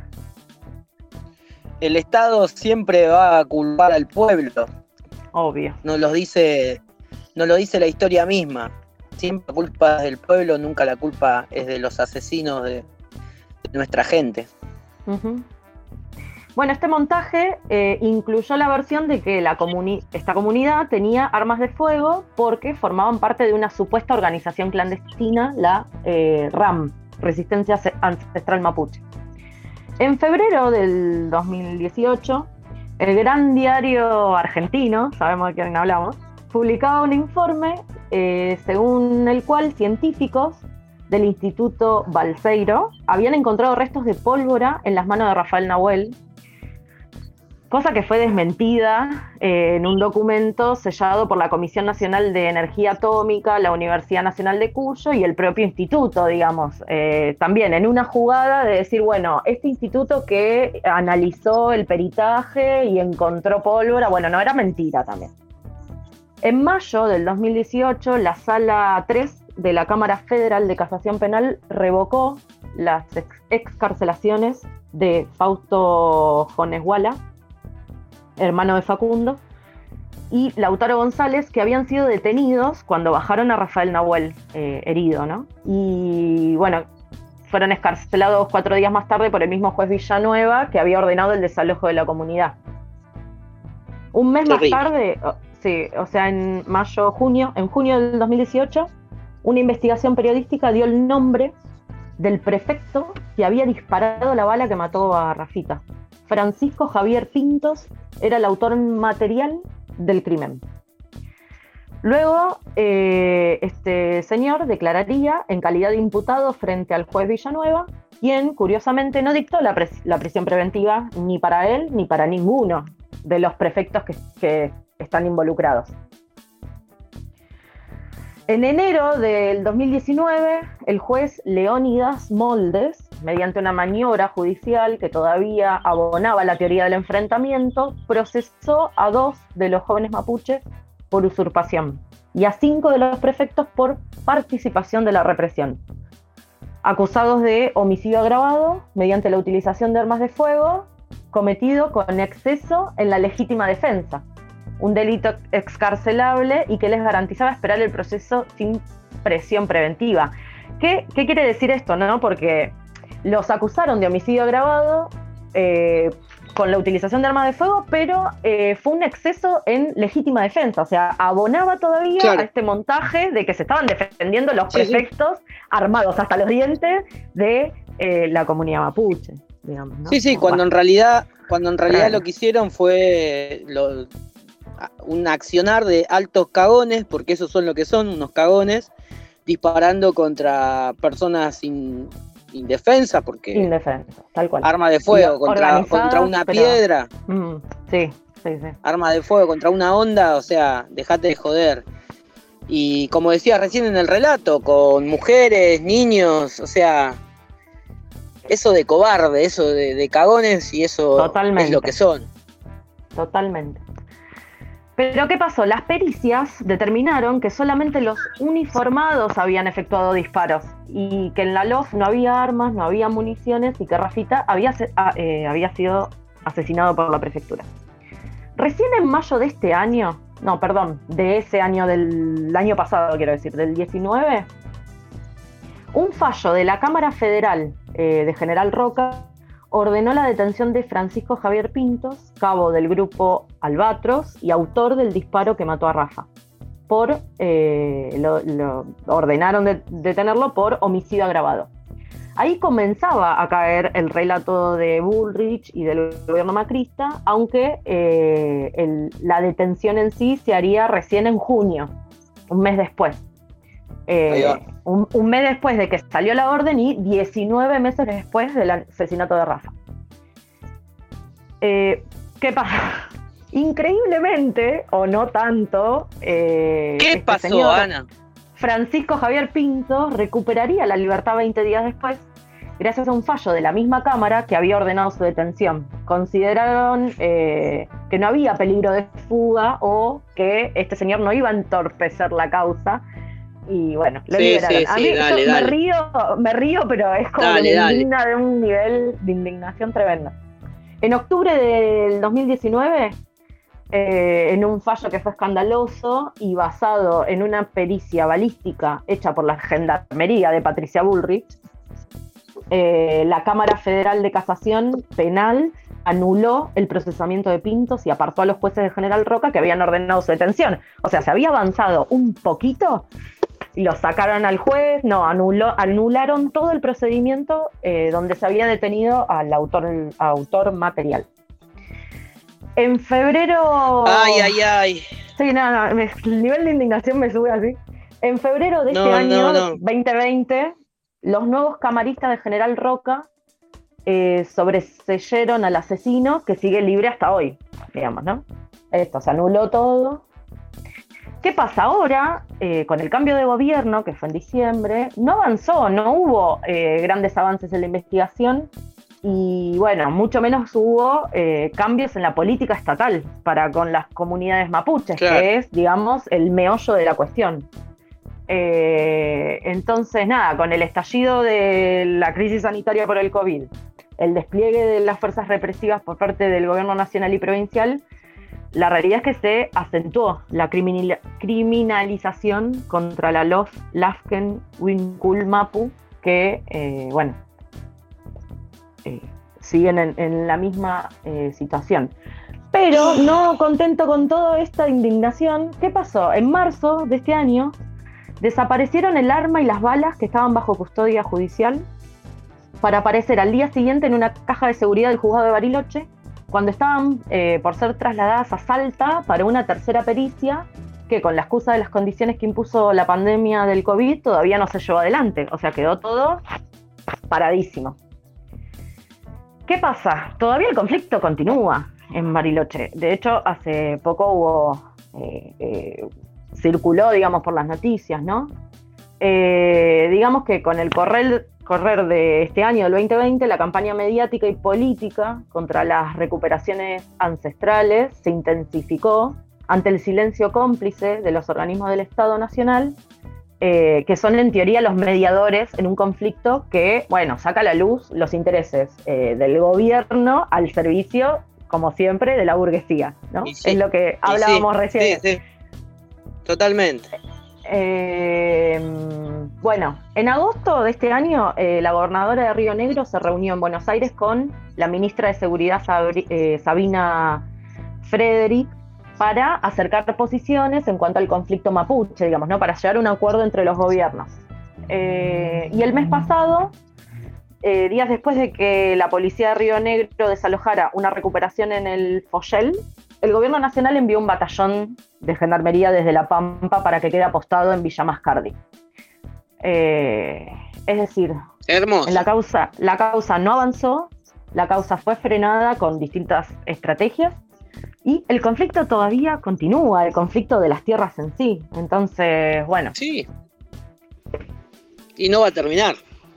El Estado siempre va a culpar al pueblo. Obvio. Nos lo dice... No lo dice la historia misma. Siempre la culpa es del pueblo, nunca la culpa es de los asesinos de, de nuestra gente. Uh-huh. Bueno, este montaje eh, incluyó la versión de que la comuni- esta comunidad tenía armas de fuego porque formaban parte de una supuesta organización clandestina, la eh, RAM, Resistencia Ancestral Mapuche. En febrero del dos mil dieciocho, el gran diario argentino, sabemos de quién hablamos, publicaba un informe eh, según el cual científicos del Instituto Balseiro habían encontrado restos de pólvora en las manos de Rafael Nahuel, cosa que fue desmentida eh, en un documento sellado por la Comisión Nacional de Energía Atómica, la Universidad Nacional de Cuyo y el propio instituto, digamos, eh, también en una jugada de decir, bueno, este instituto que analizó el peritaje y encontró pólvora, bueno, no, era mentira también. En mayo del dos mil dieciocho, la Sala tres de la Cámara Federal de Casación Penal revocó las ex- excarcelaciones de Fausto Jonesguala, hermano de Facundo, y Lautaro González, que habían sido detenidos cuando bajaron a Rafael Nahuel eh, herido, ¿no? Y bueno, fueron excarcelados cuatro días más tarde por el mismo juez Villanueva, que había ordenado el desalojo de la comunidad. Un mes Terrible. más tarde... Sí, o sea, en mayo, junio, en junio del dos mil dieciocho, una investigación periodística dio el nombre del prefecto que había disparado la bala que mató a Rafita. Francisco Javier Pintos era el autor material del crimen. Luego, eh, este señor declararía en calidad de imputado frente al juez Villanueva, quien, curiosamente, no dictó la, pres- la prisión preventiva ni para él ni para ninguno de los prefectos que... que están involucrados. En enero del dos mil diecinueve, el juez Leónidas Moldes, mediante una maniobra judicial que todavía abonaba la teoría del enfrentamiento, procesó a dos de los jóvenes mapuches por usurpación y a cinco de los prefectos por participación de la represión, acusados de homicidio agravado mediante la utilización de armas de fuego cometido con exceso en la legítima defensa, un delito excarcelable y que les garantizaba esperar el proceso sin presión preventiva. ¿Qué, qué quiere decir esto, no? Porque los acusaron de homicidio agravado eh, con la utilización de armas de fuego, pero eh, fue un exceso en legítima defensa, o sea, abonaba todavía claro. a este montaje de que se estaban defendiendo los sí, prefectos sí. armados hasta los dientes de eh, la comunidad mapuche, digamos, ¿no? Sí, sí, Como cuando va. en realidad, cuando en realidad lo que hicieron fue lo, un accionar de altos cagones, porque esos son lo que son, unos cagones, disparando contra personas sin indefensa, porque indefensa, tal cual. Arma de fuego contra, contra una pero... piedra. Mm, sí, sí, sí. Arma de fuego contra una onda, o sea, dejate de joder. Y como decía recién en el relato, con mujeres, niños, o sea, eso de cobarde, eso de, de cagones, y eso Totalmente. Es lo que son. Totalmente. Pero ¿qué pasó? Las pericias determinaron que solamente los uniformados habían efectuado disparos y que en la L O F no había armas, no había municiones y que Rafita había, eh, había sido asesinado por la prefectura. Recién en mayo de este año, no, perdón, de ese año, del año pasado quiero decir, del diecinueve, un fallo de la Cámara Federal eh, de General Roca ordenó la detención de Francisco Javier Pintos, cabo del grupo Albatros y autor del disparo que mató a Rafa. Por, eh, lo, lo ordenaron de, detenerlo por homicidio agravado. Ahí comenzaba a caer el relato de Bullrich y del gobierno macrista, aunque eh, el, la detención en sí se haría recién en junio, un mes después. Eh, un, un mes después de que salió la orden y diecinueve meses después del asesinato de Rafa. Eh, ¿Qué pasa? Increíblemente, o no tanto, eh, ¿qué este pasó, señor, Ana? Francisco Javier Pinto recuperaría la libertad veinte días después, gracias a un fallo de la misma Cámara que había ordenado su detención. Consideraron eh, que no había peligro de fuga o que este señor no iba a entorpecer la causa. Y bueno, lo sí, liberaron. Sí, a sí, mí dale, me dale. río, me río, pero es como dale, que me dale. indigna de un nivel de indignación tremendo. En octubre del dos mil diecinueve, eh, en un fallo que fue escandaloso y basado en una pericia balística hecha por la Gendarmería de Patricia Bullrich, eh, la Cámara Federal de Casación Penal anuló el procesamiento de Pintos y apartó a los jueces de General Roca que habían ordenado su detención. O sea, se había avanzado un poquito y lo sacaron al juez, no, anuló, anularon todo el procedimiento eh, donde se había detenido al autor, al autor material. En febrero... Ay, ay, ay. Sí, no, no, me, el nivel de indignación me sube así. En febrero de no, este año, no, no. veinte veinte, los nuevos camaristas de General Roca eh, sobreseyeron al asesino, que sigue libre hasta hoy, digamos, ¿no? Esto, se anuló todo. ¿Qué pasa ahora? Eh, con el cambio de gobierno, que fue en diciembre, no avanzó, no hubo eh, grandes avances en la investigación y, bueno, mucho menos hubo eh, cambios en la política estatal para con las comunidades mapuches, claro. que es, digamos, el meollo de la cuestión. Eh, entonces, nada, con el estallido de la crisis sanitaria por el COVID, el despliegue de las fuerzas represivas por parte del gobierno nacional y provincial, la realidad es que se acentuó la criminal, criminalización contra la L O F, Lafken, Winkul, Mapu, que, eh, bueno, eh, siguen en, en la misma eh, situación. Pero no contento con toda esta indignación, ¿qué pasó? En marzo de este año desaparecieron el arma y las balas que estaban bajo custodia judicial para aparecer al día siguiente en una caja de seguridad del juzgado de Bariloche, cuando estaban eh, por ser trasladadas a Salta para una tercera pericia que, con la excusa de las condiciones que impuso la pandemia del COVID, todavía no se llevó adelante. O sea, quedó todo paradísimo. ¿Qué pasa? Todavía el conflicto continúa en Bariloche. De hecho, hace poco hubo... Eh, eh, circuló, digamos, por las noticias, ¿no? Eh, digamos que con el correr, correr de este año, del veinte veinte, la campaña mediática y política contra las recuperaciones ancestrales se intensificó ante el silencio cómplice de los organismos del Estado Nacional, eh, que son en teoría los mediadores en un conflicto que, bueno, saca a la luz los intereses eh, del gobierno al servicio, como siempre, de la burguesía, ¿no? Sí, es lo que hablábamos sí, recién. Sí, sí. Totalmente. Eh, bueno, en agosto de este año, eh, la gobernadora de Río Negro se reunió en Buenos Aires con la ministra de Seguridad Sabri- eh, Sabina Frederick para acercar posiciones en cuanto al conflicto mapuche, digamos, ¿no? Para llegar a un acuerdo entre los gobiernos. Eh, y el mes pasado, eh, días después de que la policía de Río Negro desalojara una recuperación en el Follel, el gobierno nacional envió un batallón de gendarmería desde La Pampa para que quede apostado en Villa Mascardi. Eh, es decir, Hermoso. En la causa, la causa no avanzó, la causa fue frenada con distintas estrategias y el conflicto todavía continúa, el conflicto de las tierras en sí. Entonces, bueno. Sí. Y no va a terminar.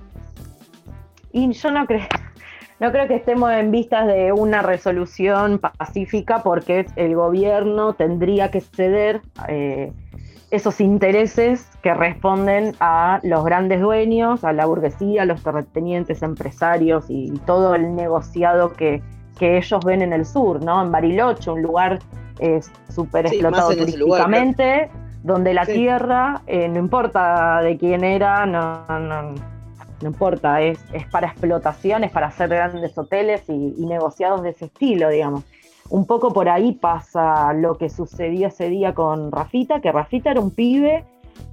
Y yo no creo... No creo que estemos en vistas de una resolución pacífica porque el gobierno tendría que ceder eh, esos intereses que responden a los grandes dueños, a la burguesía, a los terratenientes, empresarios y todo el negociado que, que ellos ven en el sur, ¿no? En Bariloche, un lugar eh, súper Sí, explotado más en ese lugar, turísticamente, donde la Sí. tierra, eh, no importa de quién era, no... no No importa, es, es para explotación, es para hacer grandes hoteles y, y negociados de ese estilo, digamos. Un poco por ahí pasa lo que sucedió ese día con Rafita, que Rafita era un pibe,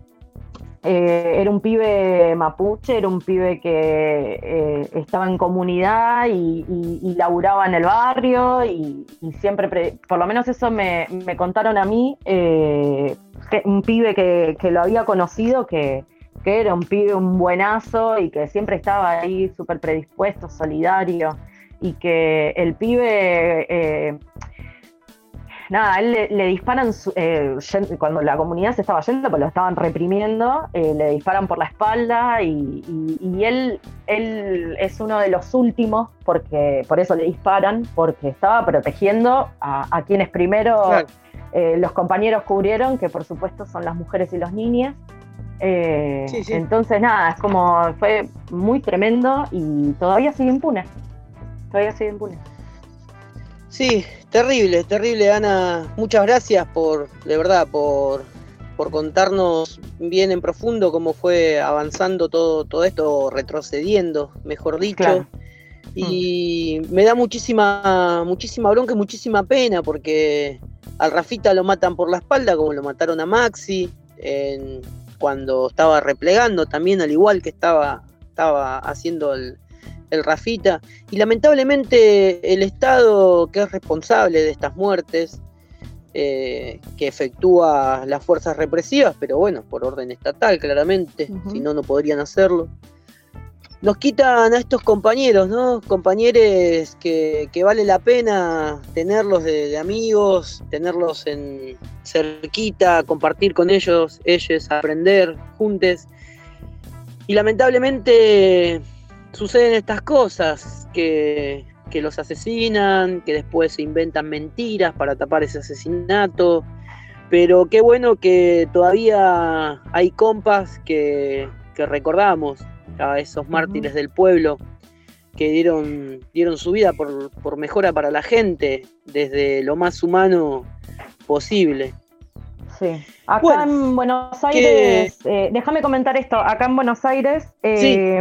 eh, era un pibe mapuche, era un pibe que eh, estaba en comunidad y, y, y laburaba en el barrio y, y siempre, pre- por lo menos eso me, me contaron a mí, eh, que, un pibe que, que lo había conocido, que que era un pibe, un buenazo y que siempre estaba ahí súper predispuesto, solidario, y que el pibe, eh, nada, a él le, le disparan, su- eh, yen- cuando la comunidad se estaba yendo, pues lo estaban reprimiendo, eh, le disparan por la espalda y, y- y él, él es uno de los últimos, porque por eso le disparan, porque estaba protegiendo a, a quienes primero Claro. eh, los compañeros cubrieron, que por supuesto son las mujeres y los niños. Eh, Sí, sí. Entonces nada, es como fue muy tremendo y todavía sigue impune. Todavía sigue impune. Sí, terrible, terrible, Ana. Muchas gracias por, de verdad, por, por contarnos bien en profundo cómo fue avanzando todo, todo esto, retrocediendo, mejor dicho. Claro. Y me da muchísima, muchísima bronca y muchísima pena porque al Rafita lo matan por la espalda, como lo mataron a Maxi, en- cuando estaba replegando también, al igual que estaba, estaba haciendo el, el Rafita. Y lamentablemente el Estado, que es responsable de estas muertes, eh, que efectúa las fuerzas represivas, pero bueno, por orden estatal claramente, Ujú. si no, no podrían hacerlo. Nos quitan a estos compañeros, ¿no? Compañeros que, que vale la pena tenerlos de, de amigos, tenerlos en cerquita, compartir con ellos, ellos, aprender juntos. Y lamentablemente suceden estas cosas, que, que los asesinan, que después se inventan mentiras para tapar ese asesinato. Pero qué bueno que todavía hay compas que, que recordamos a esos mártires del pueblo que dieron, dieron su vida por, por mejora para la gente desde lo más humano posible. Sí. Acá Bueno, en Buenos Aires, eh, déjame comentar esto, acá en Buenos Aires, eh,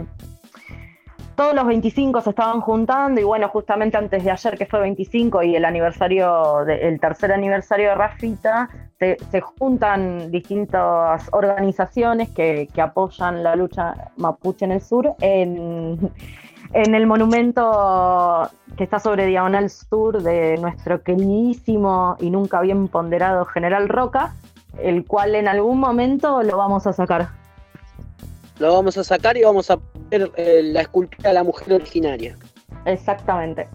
todos los veinticinco se estaban juntando y bueno, justamente antes de ayer que fue veinticinco y el aniversario, de, el tercer aniversario de Rafita, se, se juntan distintas organizaciones que, que apoyan la lucha mapuche en el sur en, en el monumento que está sobre Diagonal Sur de nuestro queridísimo y nunca bien ponderado General Roca, el cual en algún momento lo vamos a sacar. Lo vamos a sacar y vamos a ver eh, la escultura de la mujer originaria. Exactamente.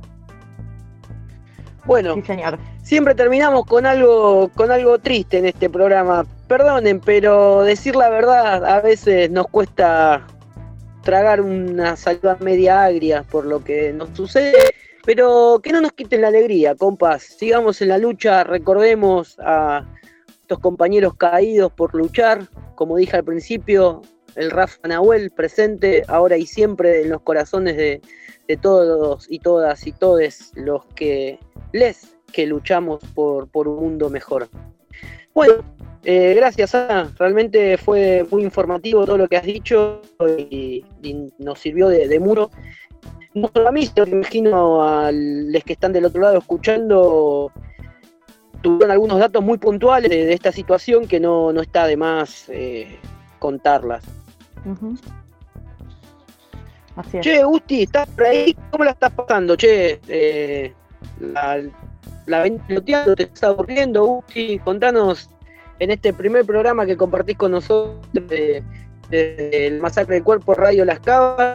Bueno, Sí, señor. siempre terminamos con algo, con algo triste en este programa. Perdonen, pero decir la verdad a veces nos cuesta tragar una saliva media agria por lo que nos sucede, pero que no nos quiten la alegría, compas. Sigamos en la lucha, recordemos a estos compañeros caídos por luchar, como dije al principio, el Rafa Nahuel presente ahora y siempre en los corazones de, de todos y todas y todes los que les que luchamos por, por un mundo mejor. Bueno, Eh, gracias, Ana. Realmente fue muy informativo todo lo que has dicho y, y nos sirvió de, de muro. No solo a mí, sino que imagino a los que están del otro lado escuchando, tuvieron algunos datos muy puntuales de, de esta situación que no, no está de más eh, contarlas. Uh-huh. Así es. Che, Gusti, ¿estás por ahí? ¿Cómo la estás pasando? Che, eh, la, la ven peloteando, ¿te está aburriendo, Gusti? Contanos en este primer programa que compartís con nosotros de, de, de el Masacre del Cuerpo Radio Las Cavas.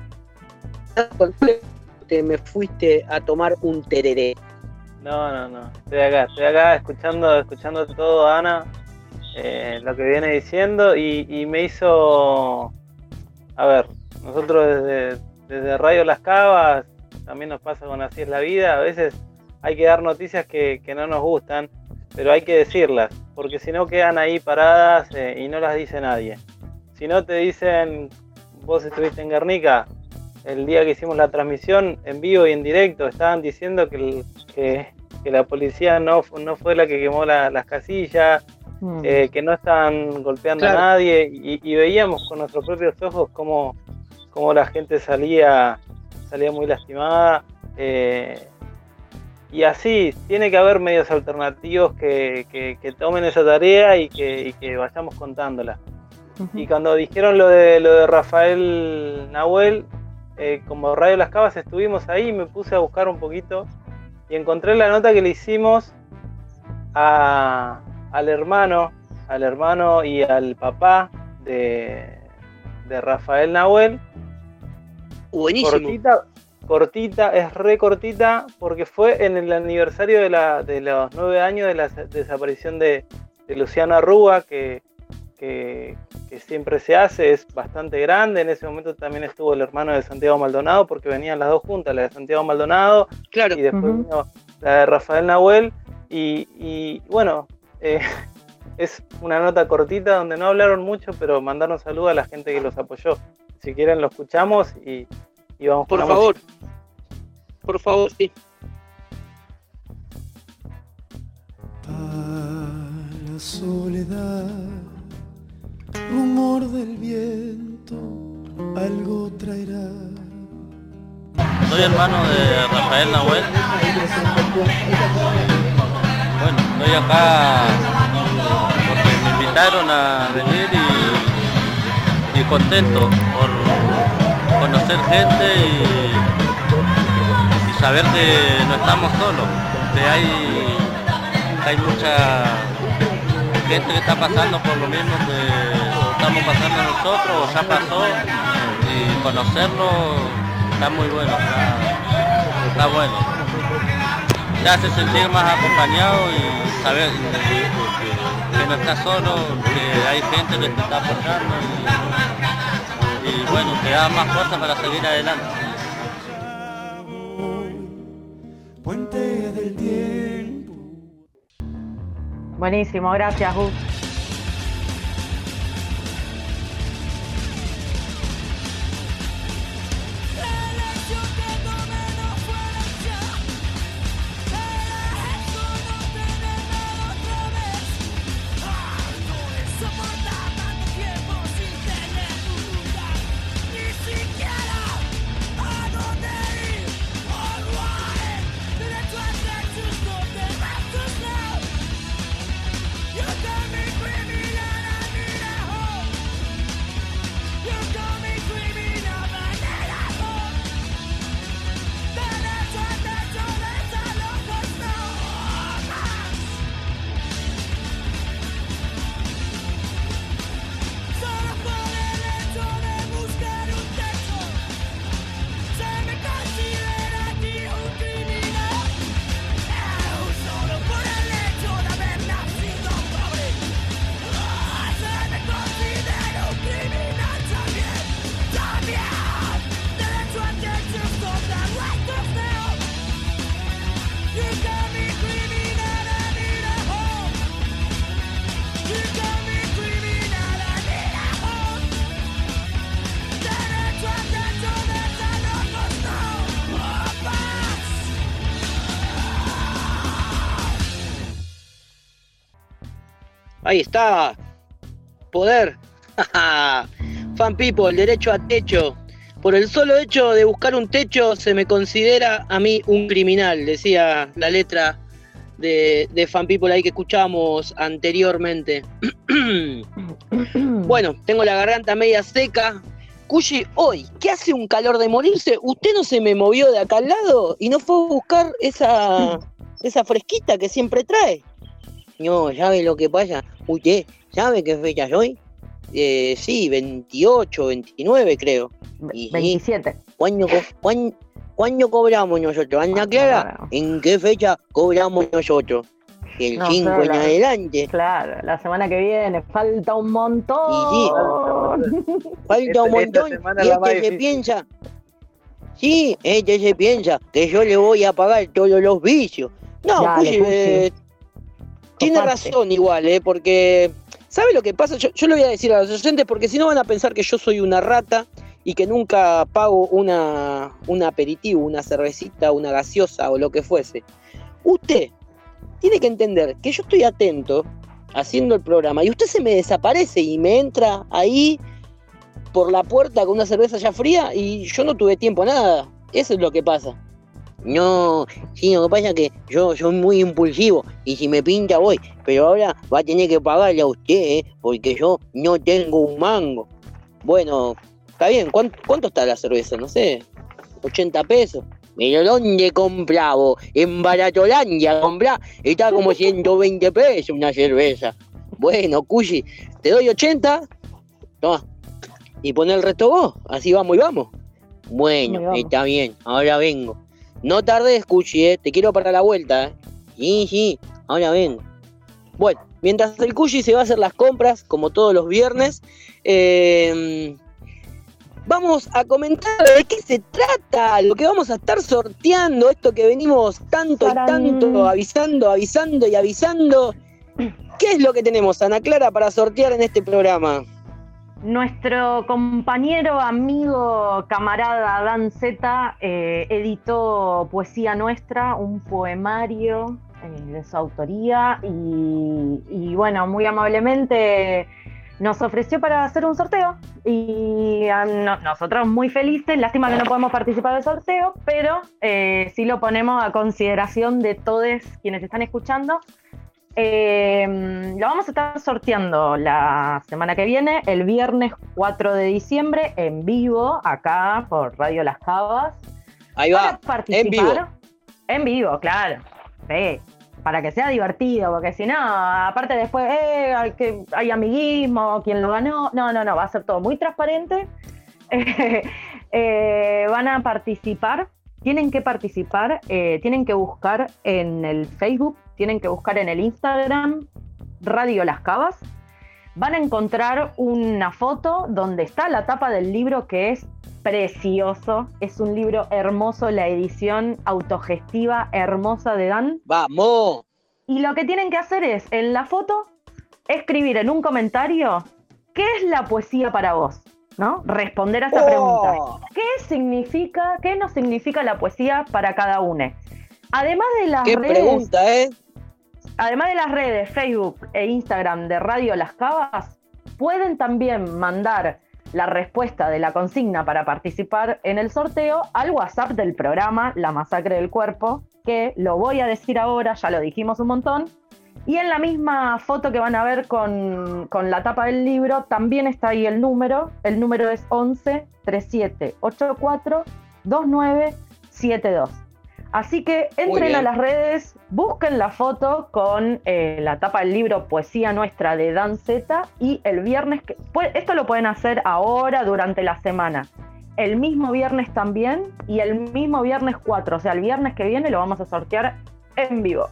Te me fuiste a tomar un tereré. No, no, no. Estoy acá, estoy acá escuchando, escuchando todo, Ana, eh, lo que viene diciendo y, y me hizo, a ver, nosotros desde, desde Radio Las Cavas, también nos pasa con Así es la Vida, a veces hay que dar noticias que, que no nos gustan, pero hay que decirlas, porque si no quedan ahí paradas eh, y no las dice nadie. Si no te dicen, vos estuviste en Guernica, el día que hicimos la transmisión en vivo y en directo, estaban diciendo que, el, que, que la policía no, no fue la que quemó la, las casillas, mm. eh, que no estaban golpeando claro. a nadie, y, y veíamos con nuestros propios ojos cómo, cómo la gente salía, salía muy lastimada. Eh, y así, tiene que haber medios alternativos que, que, que tomen esa tarea y que, y que vayamos contándola. Uh-huh. Y cuando dijeron lo de, lo de Rafael Nahuel, Eh, como Radio Las Cavas estuvimos ahí, me puse a buscar un poquito y encontré la nota que le hicimos a, al hermano, al hermano y al papá de, de Rafael Nahuel. Buenísimo. Cortita, cortita, es re cortita porque fue en el aniversario de, la, de los nueve años de la desaparición de, de Luciano Arruga, que Que, que siempre se hace, es bastante grande. En ese momento también estuvo el hermano de Santiago Maldonado, porque venían las dos juntas, la de Santiago Maldonado claro. y después uh-huh. vino la de Rafael Nahuel y, y bueno, eh, es una nota cortita donde no hablaron mucho, pero mandaron saludos a la gente que los apoyó. Si quieren lo escuchamos y, y vamos por favor música. Por favor, sí. A la soledad, rumor del viento, algo traerá. Soy hermano de Rafael Nahuel. Bueno, estoy acá porque me invitaron a venir y, y contento por conocer gente y, y saber que no estamos solos, que hay, que hay mucha gente que está pasando por lo mismo que estamos pasando nosotros, o ya pasó, y conocerlo está muy bueno, está, está bueno. Te hace sentir más acompañado y saber que, que no estás solo, que hay gente que te está apoyando y, y bueno, te da más fuerza para seguir adelante. Puente del tiempo. Buenísimo, gracias, Gus. You got me Ahí está. Poder. Fan people, el derecho a techo. Por el solo hecho de buscar un techo se me considera a mí un criminal, decía la letra de, de Fan People ahí que escuchábamos anteriormente. Bueno, tengo la garganta media seca. Cuyi, hoy, ¿qué hace un calor de morirse? ¿Usted no se me movió de acá al lado y no fue a buscar esa, esa fresquita que siempre trae? No, ¿sabe lo que pasa? ¿Usted sabe qué fecha es hoy? Eh, sí, veintiocho, veintinueve creo. Y, veintisiete. Sí, ¿cuándo, cuándo, ¿Cuándo cobramos nosotros? Ana Clara, ¿en qué fecha cobramos nosotros? El No, cinco claro, en la- adelante. Claro, la semana que viene, falta un montón. Y sí, falta Esta- un esta montón. semana Y es la más este se difícil. piensa, sí, este se piensa que yo le voy a pagar todos los vicios. No, Dale, Cuyi, Cuyi. eh, tiene Copate. razón igual, eh, porque ¿sabe lo que pasa? Yo, yo le voy a decir a los oyentes, porque si no van a pensar que yo soy una rata y que nunca pago una, un aperitivo, una cervecita, una gaseosa o lo que fuese. Usted tiene que entender que yo estoy atento haciendo el programa y usted se me desaparece y me entra ahí por la puerta con una cerveza ya fría y yo no tuve tiempo a nada. Eso es lo que pasa. No, sí, lo que pasa es que yo soy muy impulsivo y si me pinta voy, pero ahora va a tener que pagarle a usted, ¿eh? Porque yo no tengo un mango. Bueno, está bien, ¿cuánto, cuánto está la cerveza? No sé, ochenta pesos. ¿Pero dónde comprá vos? En Baratolandia comprá, está como ciento veinte pesos una cerveza. Bueno, Cuyi, te doy ochenta, toma, y pon el resto vos, así vamos y vamos. Bueno, Ahí vamos. está bien, ahora vengo. No tardes, Cuyi, eh, te quiero para la vuelta, eh. Sí, sí, ahora vengo. Bueno, mientras el Cuyi se va a hacer las compras, como todos los viernes, eh, vamos a comentar de qué se trata, lo que vamos a estar sorteando, esto que venimos tanto y Tarán. tanto avisando, avisando y avisando. ¿Qué es lo que tenemos, Ana Clara, para sortear en este programa? Nuestro compañero, amigo, camarada Dan Zeta eh, editó Poesía Nuestra, un poemario eh, de su autoría y, y bueno, muy amablemente nos ofreció para hacer un sorteo y a no- nosotros muy felices, lástima que no podemos participar del sorteo, pero eh, sí lo ponemos a consideración de todos quienes están escuchando. Eh, lo vamos a estar sorteando la semana que viene, el viernes cuatro de diciembre, en vivo, acá por Radio Las Cavas. Ahí va, Para en vivo. participar, en vivo, claro. Sí, para que sea divertido, porque si no, aparte después eh, hay, que, hay amiguismo, quién lo ganó. No, no, no, va a ser todo muy transparente. Eh, eh, van a participar, tienen que participar, eh, tienen que buscar en el Facebook, tienen que buscar en el Instagram Radio Las Cavas. Van a encontrar una foto donde está la tapa del libro, que es precioso. Es un libro hermoso, la edición autogestiva hermosa de Dan. ¡Vamos! Y lo que tienen que hacer es, en la foto, escribir en un comentario qué es la poesía para vos, ¿no? Responder a esa ¡Oh! pregunta. ¿Qué significa, qué nos significa la poesía para cada uno? Además de las ¡Qué redes, pregunta, eh! además de las redes Facebook e Instagram de Radio Las Cavas, pueden también mandar la respuesta de la consigna para participar en el sorteo al WhatsApp del programa La Masacre del Cuerpo, que lo voy a decir ahora, ya lo dijimos un montón. Y en la misma foto que van a ver con, con la tapa del libro, también está ahí el número. El número es once, treinta y siete, ochenta y cuatro, veintinueve, setenta y dos. Así que entren bien. a las redes, busquen la foto con eh, la tapa del libro Poesía Nuestra de Dan Zeta, y el viernes, que, pues, esto lo pueden hacer ahora durante la semana, el mismo viernes también, y el mismo viernes cuatro, o sea, el viernes que viene lo vamos a sortear en vivo.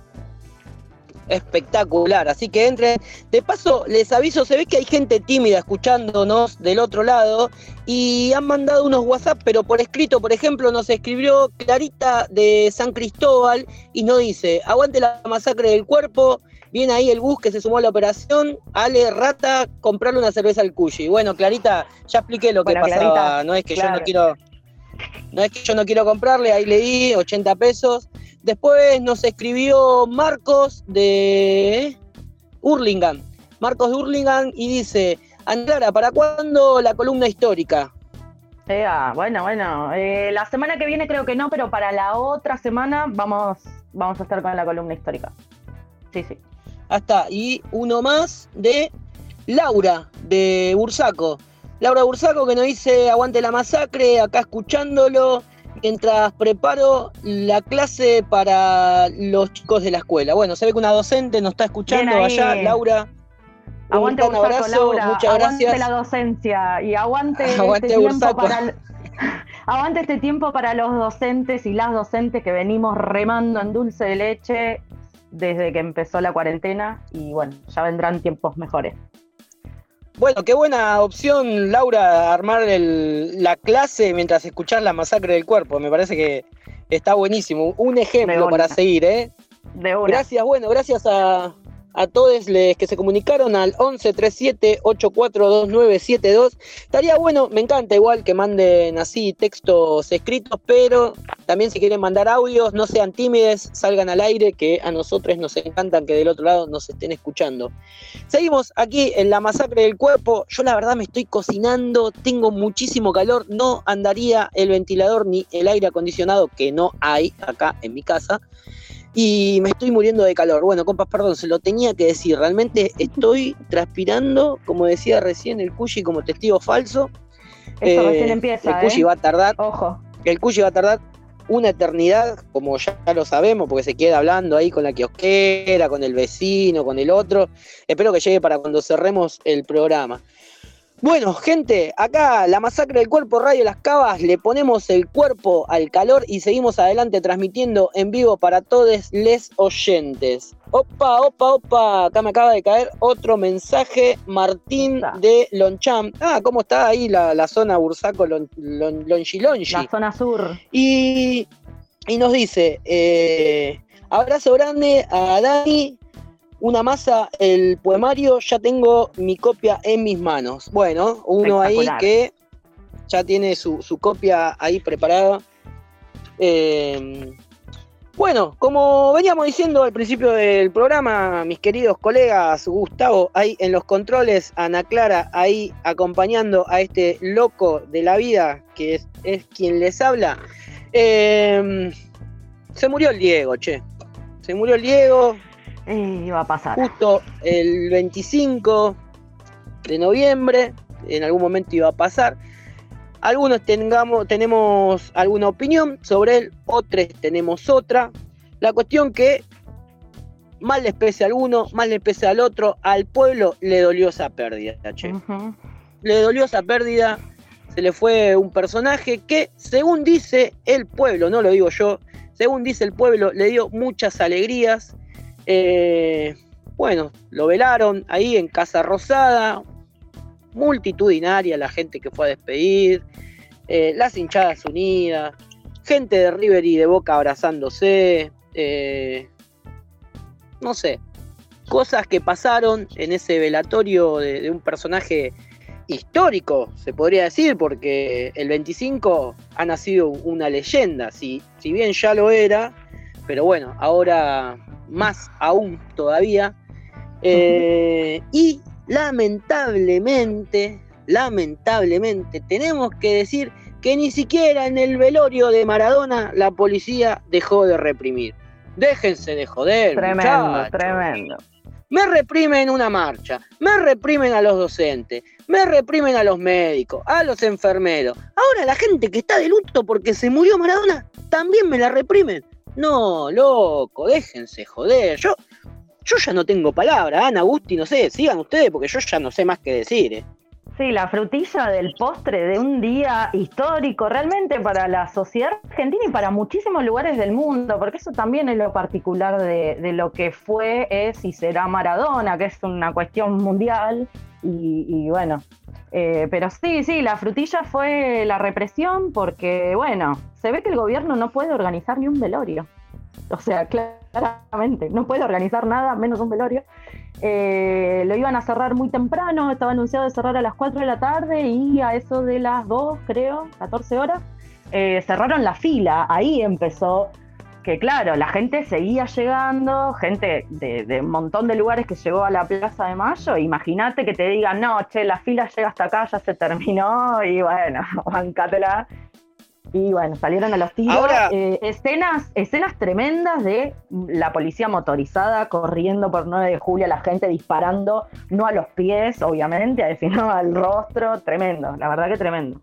Espectacular, así que entren. De paso, les aviso, se ve que hay gente tímida escuchándonos del otro lado y han mandado unos WhatsApp, pero por escrito. Por ejemplo, nos escribió Clarita de San Cristóbal y nos dice: aguante la masacre del cuerpo, viene ahí el bus que se sumó a la operación, Ale Rata, comprarle una cerveza al Cuyi. Bueno, Clarita, ya expliqué lo que Bueno, pasaba, Clarita, no es que claro. yo no quiero no es que yo no quiero comprarle, ahí le di ochenta pesos. Después nos escribió Marcos de Hurlingham. Marcos de Hurlingham, y dice: Ana Clara, ¿para cuándo la columna histórica? Eh, ah, bueno, bueno, eh, la semana que viene creo que no, pero para la otra semana vamos, vamos a estar con la columna histórica. Sí, sí. Hasta, y uno más de Laura, de Bursaco. Laura Bursaco, que nos dice: aguante la masacre, acá escuchándolo, mientras preparo la clase para los chicos de la escuela. Bueno, se ve que una docente nos está escuchando allá, Laura. Aguante un Bursaco, abrazo, Laura, muchas aguante gracias. la docencia y aguante, Aguante este tiempo Bursaco. para aguante este tiempo para los docentes y las docentes que venimos remando en dulce de leche desde que empezó la cuarentena, y bueno, ya vendrán tiempos mejores. Bueno, qué buena opción, Laura, armar el, la clase mientras escuchás la masacre del cuerpo. Me parece que está buenísimo. Un ejemplo para seguir, ¿eh? De una. Gracias, bueno, gracias a, a todos los que se comunicaron al once treinta y siete ochenta y cuatro veintinueve setenta y dos. Estaría bueno, me encanta igual que manden así textos escritos, pero también si quieren mandar audios, no sean tímides, salgan al aire, que a nosotros nos encantan que del otro lado nos estén escuchando. Seguimos aquí en la masacre del cuerpo. Yo la verdad me estoy cocinando, tengo muchísimo calor, no andaría el ventilador ni el aire acondicionado, que no hay acá en mi casa, y me estoy muriendo de calor. Bueno, compas, perdón, se lo tenía que decir, realmente estoy transpirando, como decía recién el Cuyi, como testigo falso. Esto Eh, recién empieza, el Cuyi ¿eh? va a tardar, Ojo. el Cuyi va a tardar una eternidad, como ya lo sabemos, porque se queda hablando ahí con la kiosquera, con el vecino, con el otro. Espero que llegue para cuando cerremos el programa. Bueno, gente, acá la masacre del cuerpo, Radio Las Cavas, le ponemos el cuerpo al calor y seguimos adelante transmitiendo en vivo para todos les oyentes. Opa, opa, opa, acá me acaba de caer otro mensaje, Martín de Loncham. Ah, ¿cómo está ahí la, la zona Bursaco, Lon, Lon, Lonchi Lonchi? La zona sur. Y, y nos dice, eh, abrazo grande a Dani, una masa, el poemario, ya tengo mi copia en mis manos. Bueno, uno ahí que ya tiene su, su copia ahí preparada. Eh, bueno, como veníamos diciendo al principio del programa, mis queridos colegas, Gustavo ahí en los controles, Ana Clara ahí acompañando a este loco de la vida que es, es quien les habla. Eh, se murió el Diego, che. Se murió el Diego. Eh, iba a pasar. Justo el veinticinco de noviembre, en algún momento iba a pasar. Algunos tengamos, tenemos alguna opinión sobre él, otros tenemos otra. La cuestión que mal les pese a alguno, mal les pese al otro, al pueblo le dolió esa pérdida, che. Uh-huh. Le dolió esa pérdida, se le fue un personaje que, según dice el pueblo, no lo digo yo, según dice el pueblo, le dio muchas alegrías. Eh, bueno, lo velaron ahí en Casa Rosada, multitudinaria la gente que fue a despedir, eh, las hinchadas unidas, gente de River y de Boca abrazándose, eh, no sé, cosas que pasaron en ese velatorio de, de un personaje histórico, se podría decir, porque el veinticinco ha nacido una leyenda, si, si bien ya lo era, pero bueno, ahora más aún todavía, eh, y lamentablemente, lamentablemente, tenemos que decir que ni siquiera en el velorio de Maradona la policía dejó de reprimir. Déjense de joder, tremendo, muchachos. Tremendo. Me reprimen una marcha, me reprimen a los docentes, me reprimen a los médicos, a los enfermeros. Ahora la gente que está de luto porque se murió Maradona, también me la reprimen. No, loco, déjense joder. Yo, yo ya no tengo palabra, Ana, Gusti, no sé, sigan ustedes porque yo ya no sé más qué decir. ¿eh? Sí, la frutilla del postre de un día histórico realmente para la sociedad argentina y para muchísimos lugares del mundo, porque eso también es lo particular de, de lo que fue, es y será Maradona, que es una cuestión mundial. Y, y bueno, eh, pero sí, sí, la frutilla fue la represión porque, bueno, se ve que el gobierno no puede organizar ni un velorio. O sea, claramente, no puede organizar nada, menos un velorio. Eh, lo iban a cerrar muy temprano, estaba anunciado de cerrar a las cuatro de la tarde y a eso de las dos, creo, catorce horas, eh, cerraron la fila. Ahí empezó que claro, la gente seguía llegando, gente de, de un montón de lugares que llegó a la Plaza de Mayo. Imagínate que te digan, no, che, la fila llega hasta acá, ya se terminó, y bueno, bancátela. Y bueno, salieron a los tiros. Ahora, eh, escenas, escenas tremendas de la policía motorizada corriendo por nueve de julio, la gente disparando, no a los pies, obviamente, sino al rostro. Tremendo, la verdad que tremendo.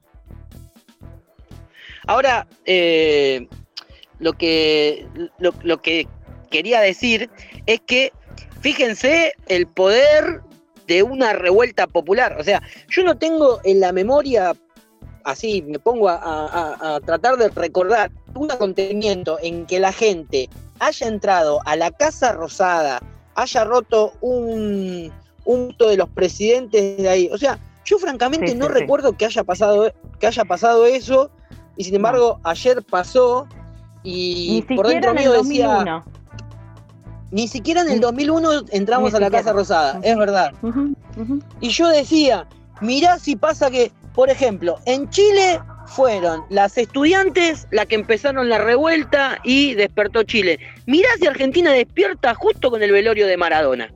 Ahora, eh, lo que lo, lo que quería decir es que fíjense el poder de una revuelta popular. O sea, yo no tengo en la memoria, así me pongo a, a, a tratar de recordar un acontecimiento en que la gente haya entrado a la Casa Rosada, haya roto un punto de los presidentes de ahí. O sea, yo francamente sí, no sí, recuerdo sí. que haya pasado que haya pasado eso, y sin embargo no. ayer pasó, y ni por dentro mío decía, dos mil uno. Ni siquiera en el dos mil uno entramos ni a la siquiera. Casa Rosada, uh-huh. es verdad. Uh-huh. Uh-huh. Y yo decía, mirá si pasa que, por ejemplo, en Chile fueron las estudiantes las que empezaron la revuelta y despertó Chile. Mirá si Argentina despierta justo con el velorio de Maradona.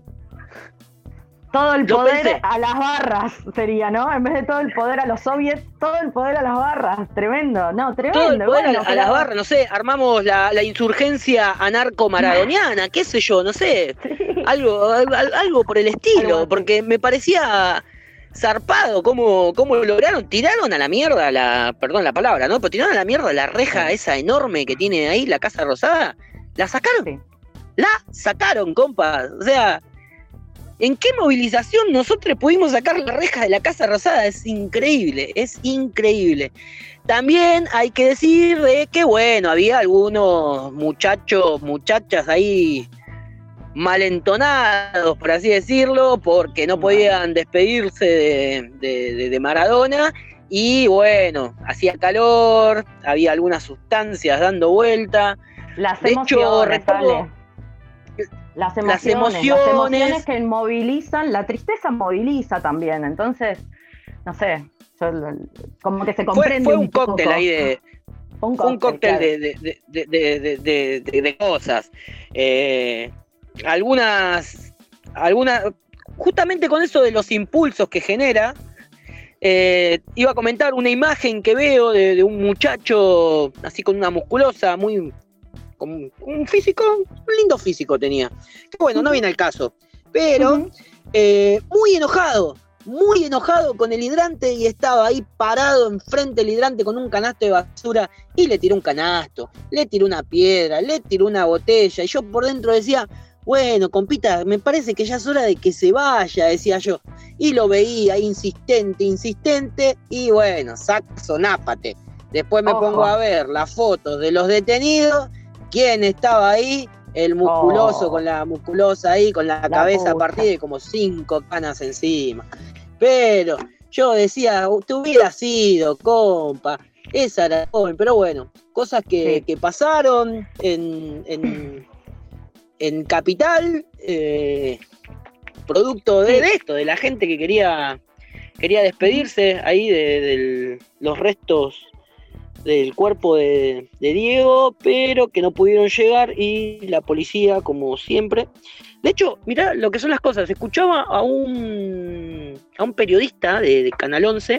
Todo el Lo poder pensé. A las barras sería, ¿no? En vez de todo el poder a los soviets, todo el poder a las barras. Tremendo, no, tremendo. Todo el poder bueno, a, a las barras, no sé, armamos la, la insurgencia anarco-maradoniana, qué sé yo, no sé. Sí. Algo, algo, algo por el estilo, algo porque me parecía zarpado cómo, cómo lo lograron. Tiraron a la mierda, la perdón la palabra, ¿no? Pero tiraron a la mierda la reja esa enorme que tiene ahí la Casa Rosada. La sacaron. Sí. La sacaron, compa. O sea, ¿en qué movilización nosotros pudimos sacar la reja de la Casa Rosada? Es increíble, es increíble. También hay que decir de que, bueno, había algunos muchachos, muchachas ahí malentonados, por así decirlo, porque no podían despedirse de, de, de Maradona, y bueno, hacía calor, había algunas sustancias dando vuelta. Las de emociones, hecho, recuerdo, Las emociones, las emociones, las emociones que movilizan, la tristeza moviliza también, entonces, no sé, yo, como que se comprende. Fue, fue un, un cóctel poco. ahí de. Un cóctel, un cóctel claro. de, de, de, de, de, de, de cosas. Eh, algunas, algunas, justamente con eso de los impulsos que genera, eh, iba a comentar una imagen que veo de, de un muchacho así con una musculosa, muy. Con un físico, un lindo físico tenía. Que bueno, no viene al caso. Pero uh-huh. eh, muy enojado, muy enojado con el hidrante, y estaba ahí parado enfrente del hidrante con un canasto de basura, y le tiró un canasto, le tiró una piedra, le tiró una botella, y yo por dentro decía, bueno, compita, me parece que ya es hora de que se vaya, decía yo. Y lo veía insistente, insistente, y bueno, saxo, nápate. Después me Ojo. pongo a ver las fotos de los detenidos. ¿Quién estaba ahí? El musculoso, oh. con la musculosa ahí, con la, la cabeza puta. partida y como cinco canas encima. Pero yo decía, te hubiera sido, compa, esa era joven. Pero bueno, cosas que, sí. que pasaron en, en, en Capital, eh, producto de, sí. de esto, de la gente que quería, quería despedirse ahí de, de los restos del cuerpo de, de Diego, pero que no pudieron llegar, y la policía, como siempre. De hecho, mirá lo que son las cosas. Escuchaba a un a un periodista de, de Canal once,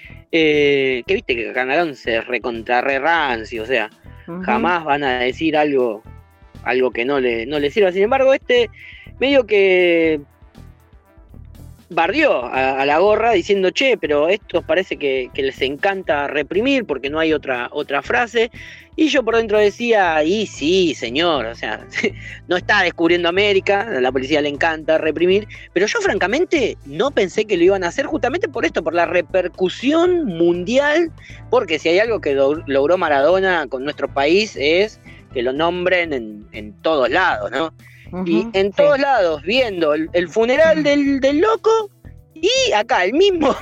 eh, que viste que Canal once es recontra re rancio, o sea, uh-huh. jamás van a decir algo algo que no le, no le sirva. Sin embargo, este medio que bardeó a, a la gorra diciendo, che, pero estos parece que, que les encanta reprimir porque no hay otra, otra frase. Y yo por dentro decía, y sí, señor, o sea, no está descubriendo América, a la policía le encanta reprimir, pero yo francamente no pensé que lo iban a hacer justamente por esto, por la repercusión mundial, porque si hay algo que do- logró Maradona con nuestro país es que lo nombren en, en todos lados, ¿no? Uh-huh, y en todos sí. lados, viendo el, el funeral del, del loco, y acá el mismo,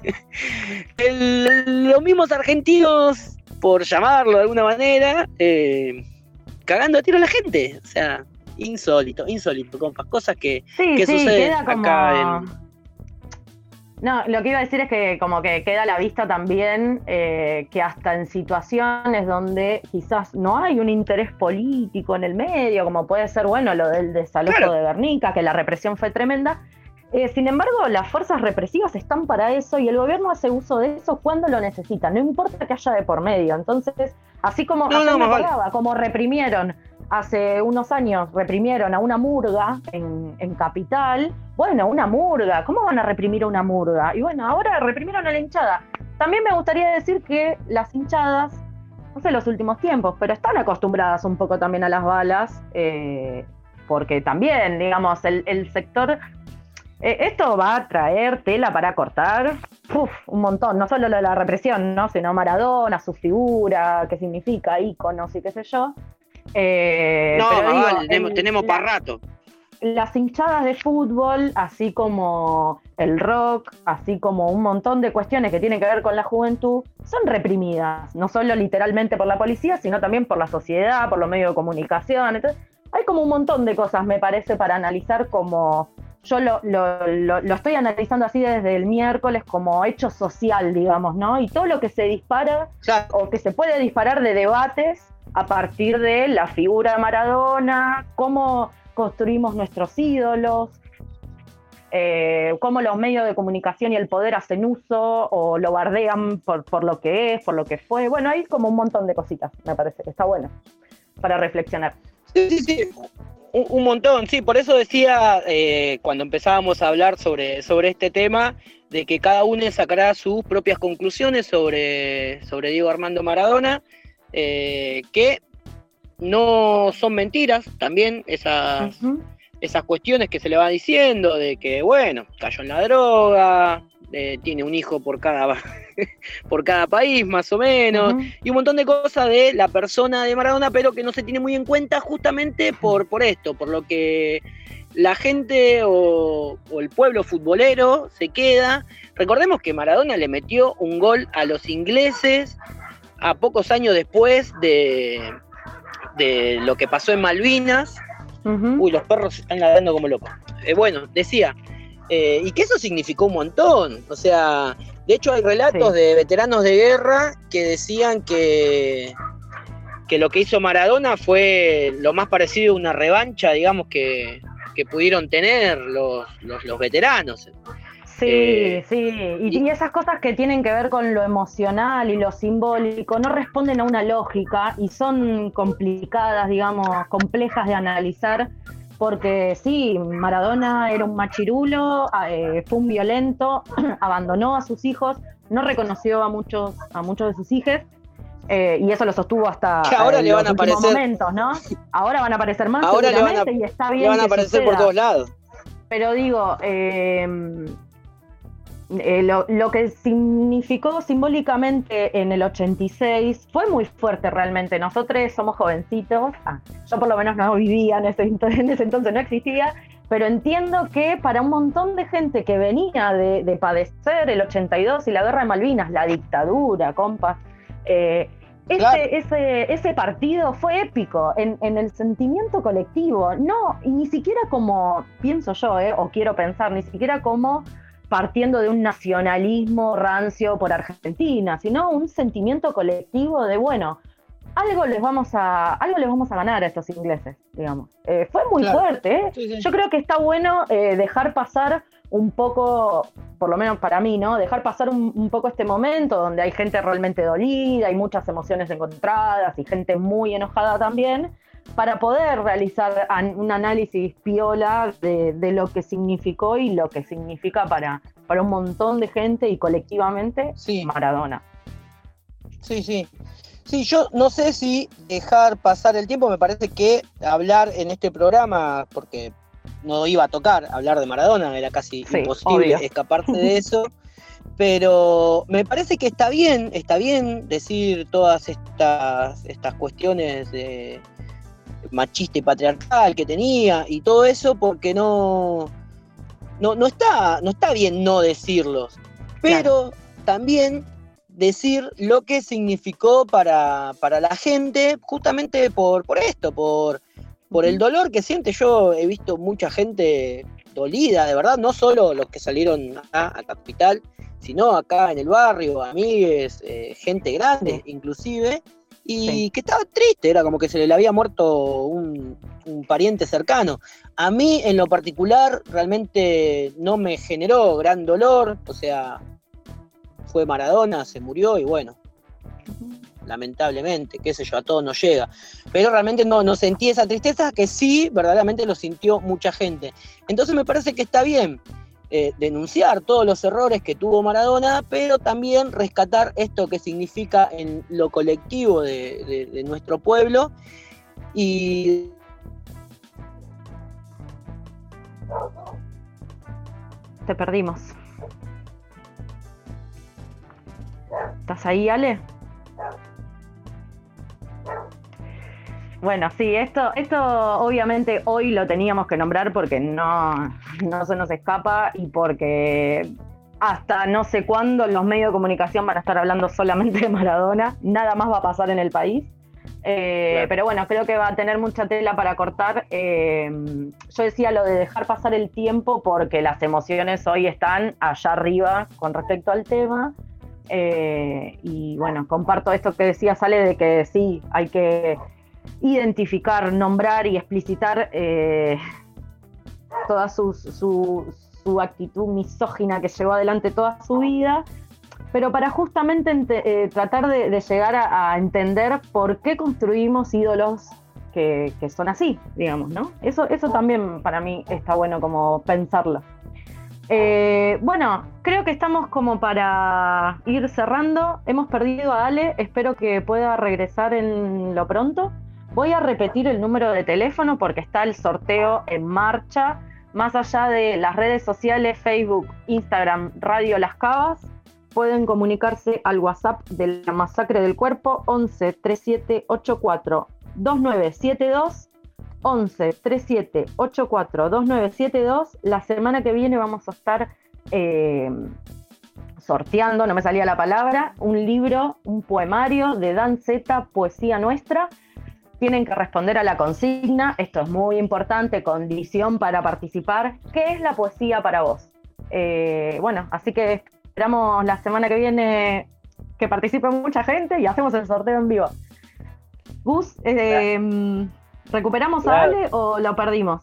el, los mismos argentinos, por llamarlo de alguna manera, eh, cagando a tiro a la gente. O sea, insólito, insólito, compas, cosas que, sí, que sí, suceden queda como, acá en... No, lo que iba a decir es que como que queda a la vista también eh, que hasta en situaciones donde quizás no hay un interés político en el medio, como puede ser, bueno, lo del desalojo claro. de Guernica, que la represión fue tremenda, eh, sin embargo, las fuerzas represivas están para eso y el gobierno hace uso de eso cuando lo necesita, no importa que haya de por medio. Entonces, así como, no, no, me vale. acordaba, como reprimieron hace unos años, reprimieron a una murga en, en Capital. Bueno, una murga, ¿cómo van a reprimir a una murga? Y bueno, ahora reprimieron a la hinchada. También me gustaría decir que las hinchadas, no sé los últimos tiempos, pero están acostumbradas un poco también a las balas, eh, porque también, digamos, el, el sector... Eh, esto va a traer tela para cortar, uf, un montón, no solo lo de la represión, ¿no? Sino Maradona, su figura, qué significa, íconos y qué sé yo. Eh, no, pero vale, digo, tenemos, el, tenemos la, para rato. Las hinchadas de fútbol, así como el rock, así como un montón de cuestiones que tienen que ver con la juventud, son reprimidas, no solo literalmente por la policía, sino también por la sociedad, por los medios de comunicación. Entonces, hay como un montón de cosas, me parece, para analizar como... Yo lo, lo, lo, lo estoy analizando así desde el miércoles como hecho social, digamos, ¿no? Y todo lo que se dispara, claro. o que se puede disparar de debates a partir de la figura de Maradona, cómo construimos nuestros ídolos, eh, cómo los medios de comunicación y el poder hacen uso o lo bardean por, por lo que es, por lo que fue. Bueno, hay como un montón de cositas, me parece, que está bueno para reflexionar. Sí, sí, sí. Un, un montón, sí, por eso decía eh, cuando empezábamos a hablar sobre, sobre este tema, de que cada uno sacará sus propias conclusiones sobre, sobre Diego Armando Maradona, eh, que no son mentiras también esas, uh-huh. esas cuestiones que se le va diciendo, de que bueno, cayó en la droga, eh, tiene un hijo por cada por cada país más o menos, uh-huh. y un montón de cosas de la persona de Maradona, pero que no se tiene muy en cuenta justamente por, por esto, por lo que la gente o, o el pueblo futbolero se queda. Recordemos que Maradona le metió un gol a los ingleses a pocos años después de, de lo que pasó en Malvinas. Uh-huh. Uy, los perros están ladrando como locos. Eh, bueno, decía, eh, y que eso significó un montón, o sea... De hecho, hay relatos sí. de veteranos de guerra que decían que, que lo que hizo Maradona fue lo más parecido a una revancha, digamos, que, que pudieron tener los, los, los veteranos. Sí, eh, sí, y, y esas cosas que tienen que ver con lo emocional y lo simbólico no responden a una lógica y son complicadas, digamos, complejas de analizar. Porque sí, Maradona era un machirulo, eh, fue un violento, abandonó a sus hijos, no reconoció a muchos a muchos de sus hijos, eh, y eso lo sostuvo hasta ahora eh, le los van a últimos aparecer, momentos, ¿no? Ahora van a aparecer más, ahora le van a, y está bien le van a que aparecer suceda. por todos lados. Pero digo, eh, eh, lo, lo que significó simbólicamente en el ochenta y seis fue muy fuerte realmente. Nosotros somos jovencitos, ah, yo por lo menos no vivía en ese, en ese entonces, no existía, pero entiendo que para un montón de gente que venía de, de padecer el ochenta y dos y la guerra de Malvinas, la dictadura, compas, eh, ese, claro. ese, ese partido fue épico en, en el sentimiento colectivo, no, y ni siquiera como, pienso yo, eh, o quiero pensar, ni siquiera como partiendo de un nacionalismo rancio por Argentina, sino un sentimiento colectivo de, bueno, algo les vamos a algo les vamos a ganar a estos ingleses, digamos. Eh, fue muy claro. fuerte, ¿eh? Sí, sí. Yo creo que está bueno eh, dejar pasar un poco, por lo menos para mí, ¿no? Dejar pasar un, un poco este momento donde hay gente realmente dolida, hay muchas emociones encontradas y gente muy enojada también, para poder realizar un análisis piola de, de lo que significó y lo que significa para, para un montón de gente y colectivamente sí. Maradona. Sí, sí. Sí, yo no sé si dejar pasar el tiempo, me parece que hablar en este programa, porque no iba a tocar hablar de Maradona, era casi sí, imposible obvio. escaparse de eso, pero me parece que está bien, está bien decir todas estas, estas cuestiones de machista y patriarcal que tenía y todo eso, porque no, no, no está, no está bien no decirlos, pero claro. también decir lo que significó para, para la gente, justamente por, por esto, por, por el dolor que siente. Yo he visto mucha gente dolida, de verdad, no solo los que salieron acá a Capital, sino acá en el barrio, amigues, eh, gente grande inclusive, y sí. que estaba triste, era como que se le había muerto un, un pariente cercano. A mí en lo particular realmente no me generó gran dolor, o sea, fue Maradona, se murió y bueno, lamentablemente, qué sé yo, a todos nos llega. Pero realmente no, no sentí esa tristeza que sí, verdaderamente lo sintió mucha gente. Entonces me parece que está bien eh, denunciar todos los errores que tuvo Maradona, pero también rescatar esto que significa en lo colectivo de, de, de nuestro pueblo. Y te perdimos. ¿Estás ahí, Ale? Bueno, sí, esto, esto obviamente hoy lo teníamos que nombrar porque no, no se nos escapa y porque hasta no sé cuándo los medios de comunicación van a estar hablando solamente de Maradona, nada más va a pasar en el país. Eh, claro. Pero bueno, creo que va a tener mucha tela para cortar. Eh, yo decía lo de dejar pasar el tiempo porque las emociones hoy están allá arriba con respecto al tema. Eh, y bueno, comparto esto que decía Sale de que sí, hay que identificar, nombrar y explicitar eh, toda su, su, su actitud misógina que llevó adelante toda su vida, pero para justamente ente, eh, tratar de, de llegar a, a entender por qué construimos ídolos que, que son así, digamos, ¿no? Eso, eso también para mí está bueno como pensarlo. Eh, bueno, creo que estamos como para ir cerrando. Hemos perdido a Ale, espero que pueda regresar en lo pronto. Voy a repetir el número de teléfono porque está el sorteo en marcha. Más allá de las redes sociales, Facebook, Instagram, Radio Las Cavas, pueden comunicarse al WhatsApp de la Masacre del Cuerpo once treinta y siete ochenta y cuatro veintinueve setenta y dos. once treinta y siete ochenta y cuatro veintinueve setenta y dos. La semana que viene vamos a estar eh, sorteando, no me salía la palabra, un libro, un poemario de Dan Zeta, Poesía Nuestra. Tienen que responder a la consigna, esto es muy importante, condición para participar. ¿Qué es la poesía para vos? Eh, bueno, así que esperamos la semana que viene que participe mucha gente y hacemos el sorteo en vivo. Gus, eh, ¿recuperamos claro. a Ale o lo perdimos?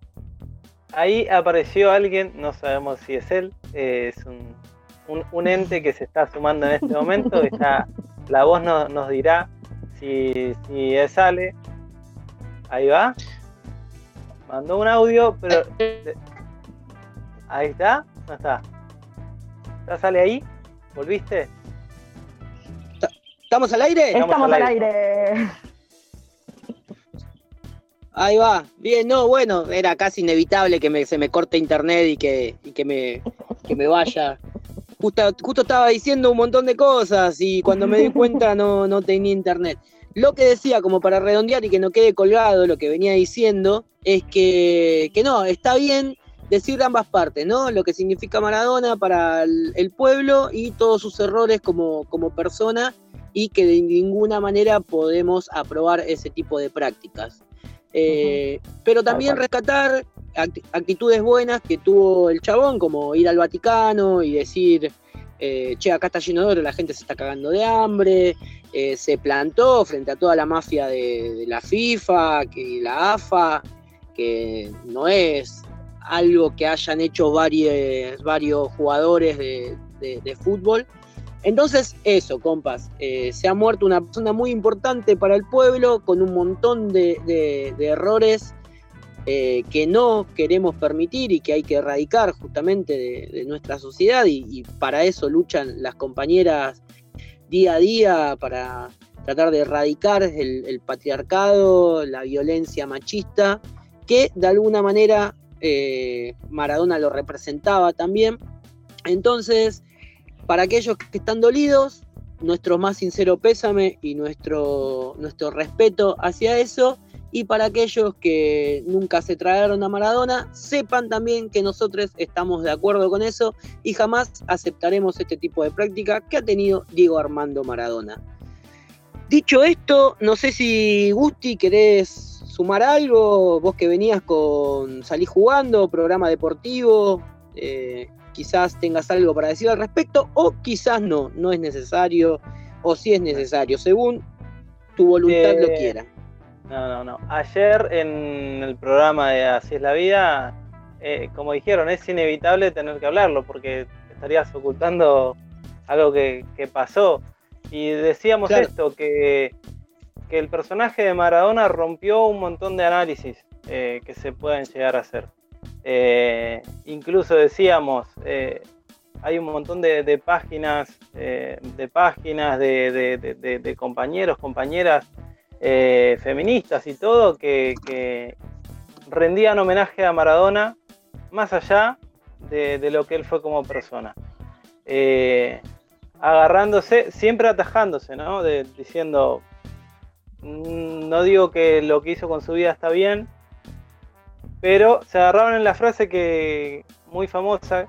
Ahí apareció alguien, no sabemos si es él, eh, es un, un, un ente que se está sumando en este momento, está, la voz no, nos dirá si, si es Ale. Ahí va. Mandó un audio, pero... Ahí está, no está. ¿Estás Ale ahí? ¿Volviste? ¿Estamos al aire? Estamos, Estamos al aire. aire. Ahí va, bien, no, bueno, era casi inevitable que me, se me corte internet y que, y que, me, que me vaya. Justo, justo estaba diciendo un montón de cosas y cuando me di cuenta no, no tenía internet. Lo que decía, como para redondear y que no quede colgado lo que venía diciendo, es que, que no, está bien decir ambas partes, ¿no? Lo que significa Maradona para el, el pueblo y todos sus errores como, como persona y que de ninguna manera podemos aprobar ese tipo de prácticas. Eh, uh-huh. Pero también rescatar actitudes buenas que tuvo el chabón, como ir al Vaticano y decir, eh, che, acá está lleno de oro, la gente se está cagando de hambre, eh, se plantó frente a toda la mafia de, de la FIFA, que la A F A, que no es algo que hayan hecho varios, varios jugadores de, de, de fútbol. Entonces, eso, compas, eh, se ha muerto una persona muy importante para el pueblo, con un montón de, de, de errores eh, que no queremos permitir y que hay que erradicar justamente de, de nuestra sociedad, y, y para eso luchan las compañeras día a día, para tratar de erradicar el, el patriarcado, la violencia machista, que de alguna manera eh, Maradona lo representaba también. Entonces, para aquellos que están dolidos, nuestro más sincero pésame y nuestro, nuestro respeto hacia eso. Y para aquellos que nunca se tragaron a Maradona, sepan también que nosotros estamos de acuerdo con eso y jamás aceptaremos este tipo de práctica que ha tenido Diego Armando Maradona. Dicho esto, no sé si Gusti querés sumar algo? Vos que venías con Salí Jugando, programa deportivo, eh, quizás tengas algo para decir al respecto, o quizás no, no es necesario, o sí es necesario, según tu voluntad Eh, lo quiera. No, no, no. Ayer en el programa de Así es la vida, eh, como dijeron, es inevitable tener que hablarlo porque estarías ocultando algo que, que pasó. Y decíamos Claro. esto, que, que el personaje de Maradona rompió un montón de análisis eh, que se pueden llegar a hacer. Eh, incluso decíamos, eh, hay un montón de, de páginas, eh, de páginas de, de, de, de, de compañeros, compañeras eh, feministas y todo, que, que rendían homenaje a Maradona más allá de, de lo que él fue como persona. Eh, agarrándose, siempre atajándose, ¿no? De, diciendo, no digo que lo que hizo con su vida está bien, pero se agarraron en la frase que muy famosa,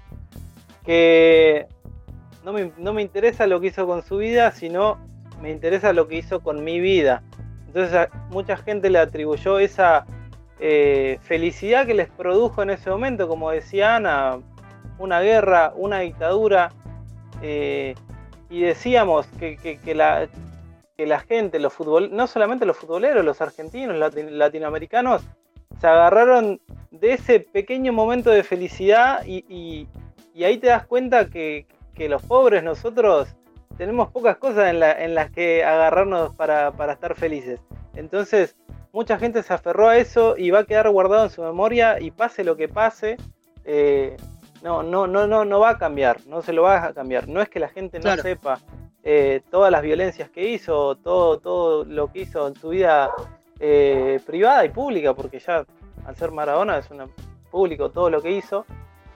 que no me, no me interesa lo que hizo con su vida, sino me interesa lo que hizo con mi vida. Entonces a mucha gente le atribuyó esa eh, felicidad que les produjo en ese momento, como decía Ana, una guerra, una dictadura, eh, y decíamos que, que, que, la, que la gente, los futbol, no solamente los futboleros, los argentinos, latin, latinoamericanos, se agarraron de ese pequeño momento de felicidad y, y, y ahí te das cuenta que, que los pobres nosotros tenemos pocas cosas en, la, en las que agarrarnos para, para estar felices. Entonces mucha gente se aferró a eso y va a quedar guardado en su memoria, y pase lo que pase, eh, no, no, no, no, no va a cambiar, no se lo va a cambiar. No es que la gente no Claro. sepa eh, todas las violencias que hizo, todo, todo lo que hizo en su vida eh, privada y pública, porque ya al ser Maradona es una, público todo lo que hizo.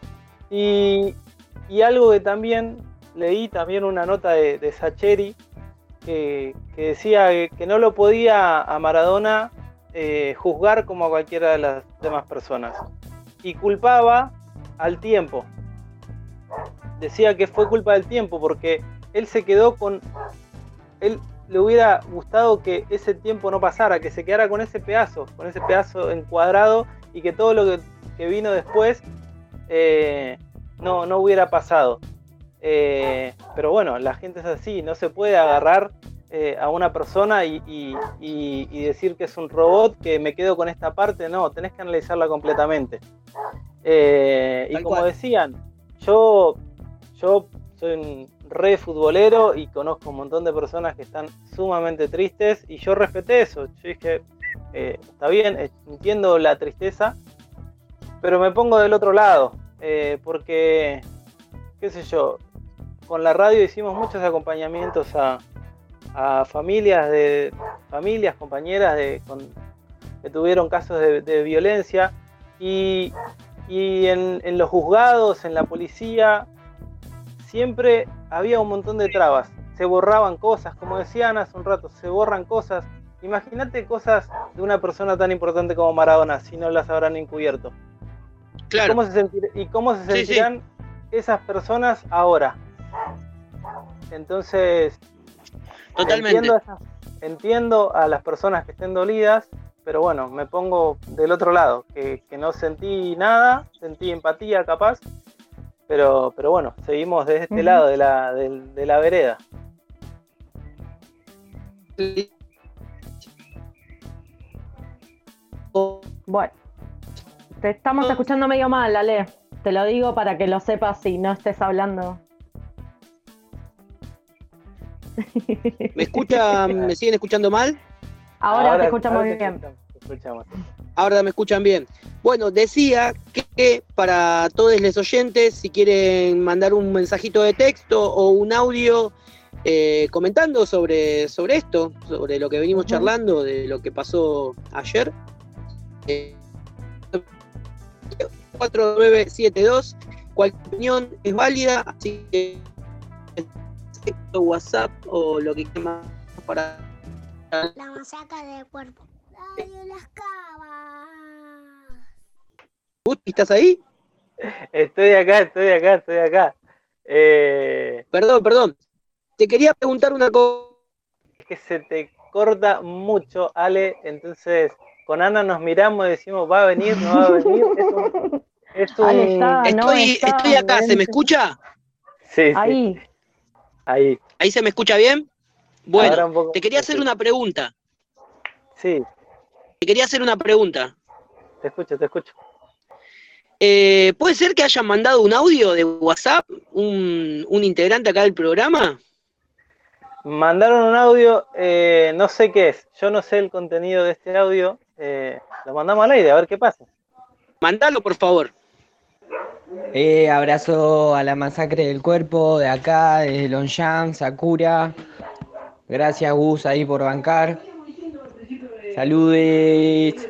Y, y algo que también leí, también una nota de, de Sacheri, que, que decía que, que no lo podía a Maradona eh, juzgar como a cualquiera de las demás personas, y culpaba al tiempo. Decía que fue culpa del tiempo porque él se quedó con... Él le hubiera gustado que ese tiempo no pasara, que se quedara con ese pedazo, con ese pedazo encuadrado, y que todo lo que, que vino después eh, no, no hubiera pasado. Eh, pero bueno, la gente es así, no se puede agarrar eh, a una persona y, y, y, y decir que es un robot, que me quedo con esta parte. No, tenés que analizarla completamente. Eh, y Tal como cual. decían, yo, yo soy un re futbolero y conozco un montón de personas que están sumamente tristes, y yo respeté eso. Yo dije, eh, está bien, eh, entiendo la tristeza, pero me pongo del otro lado, eh, porque, qué sé yo, con la radio hicimos muchos acompañamientos a, a familias, de familias, compañeras de, con, que tuvieron casos de, de violencia, y, y en, en los juzgados, en la policía, siempre había un montón de trabas, se borraban cosas, como decían hace un rato, se borran cosas. Imagínate cosas de una persona tan importante como Maradona, si no las habrán encubierto. Claro. ¿Y cómo se, sentir, y cómo se Sí, sentirán sí. esas personas ahora? Entonces, Totalmente. entiendo, esas, entiendo a las personas que estén dolidas, pero bueno, me pongo del otro lado, que, que no sentí nada, sentí empatía capaz, pero, pero bueno, seguimos de este Ujú. lado de la, de, de la vereda. Bueno, te estamos escuchando medio mal, Ale. Te lo digo para que lo sepas si no estés hablando. ¿Me escuchan, me siguen escuchando mal? Ahora, te escuchamos ahora te bien. escuchamos, te escuchamos. Ahora me escuchan bien. Bueno, decía que para todos los oyentes, si quieren mandar un mensajito de texto o un audio eh, comentando sobre, sobre esto, sobre lo que venimos Ujú. charlando, de lo que pasó ayer, eh, cuatro nueve siete dos, cualquier opinión es válida, así que texto, WhatsApp o lo que quieran para... La masacre del cuerpo. Radio Las Cabas. Guti, ¿estás ahí? Estoy acá, estoy acá, estoy acá. Eh, Perdón, perdón. Te quería preguntar una cosa. es que se te corta mucho, Ale, entonces con Ana nos miramos y decimos, ¿va a venir? ¿No va a venir? Es un, es un... Ale, está, no Estoy, está. estoy acá, ¿se me escucha? Sí, sí. Ahí. Ahí. ¿Ahí se me escucha bien? Bueno, Ahora un poco- te quería hacer una pregunta. Sí, Te quería hacer una pregunta. te escucho, te escucho. Eh, ¿Puede ser que hayan mandado un audio de WhatsApp, un, un integrante acá del programa? Mandaron un audio, eh, no sé qué es. Yo no sé el contenido de este audio. Eh, lo mandamos al aire, a ver qué pasa. Mandalo, por favor. Eh, abrazo a la masacre del cuerpo de acá, desde Longchamp, Sakura. Gracias, Gus, ahí por bancar. Saludes.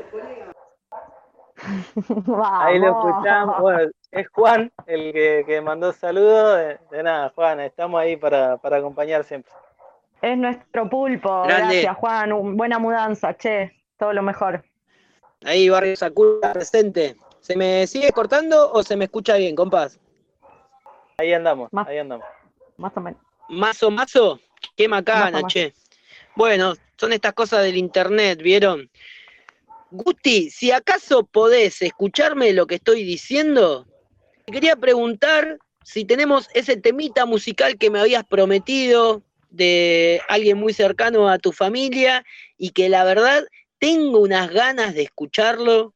Ahí lo escuchamos. Bueno, es Juan el que, que mandó saludos. De, de nada, Juan, estamos ahí para, para acompañar siempre. Es nuestro pulpo. Grande. Gracias, Juan. Un- buena mudanza, che. Todo lo mejor. Ahí, Barrio Sakura presente. ¿Se me sigue cortando o se me escucha bien, compás? Ahí andamos, Más- ahí andamos. Más o menos. Mazo, mazo, qué macana, Mazo, mazo. che. Bueno, son estas cosas del internet, ¿vieron? Gusti, si acaso podés escucharme lo que estoy diciendo, te quería preguntar si tenemos ese temita musical que me habías prometido de alguien muy cercano a tu familia y que la verdad tengo unas ganas de escucharlo.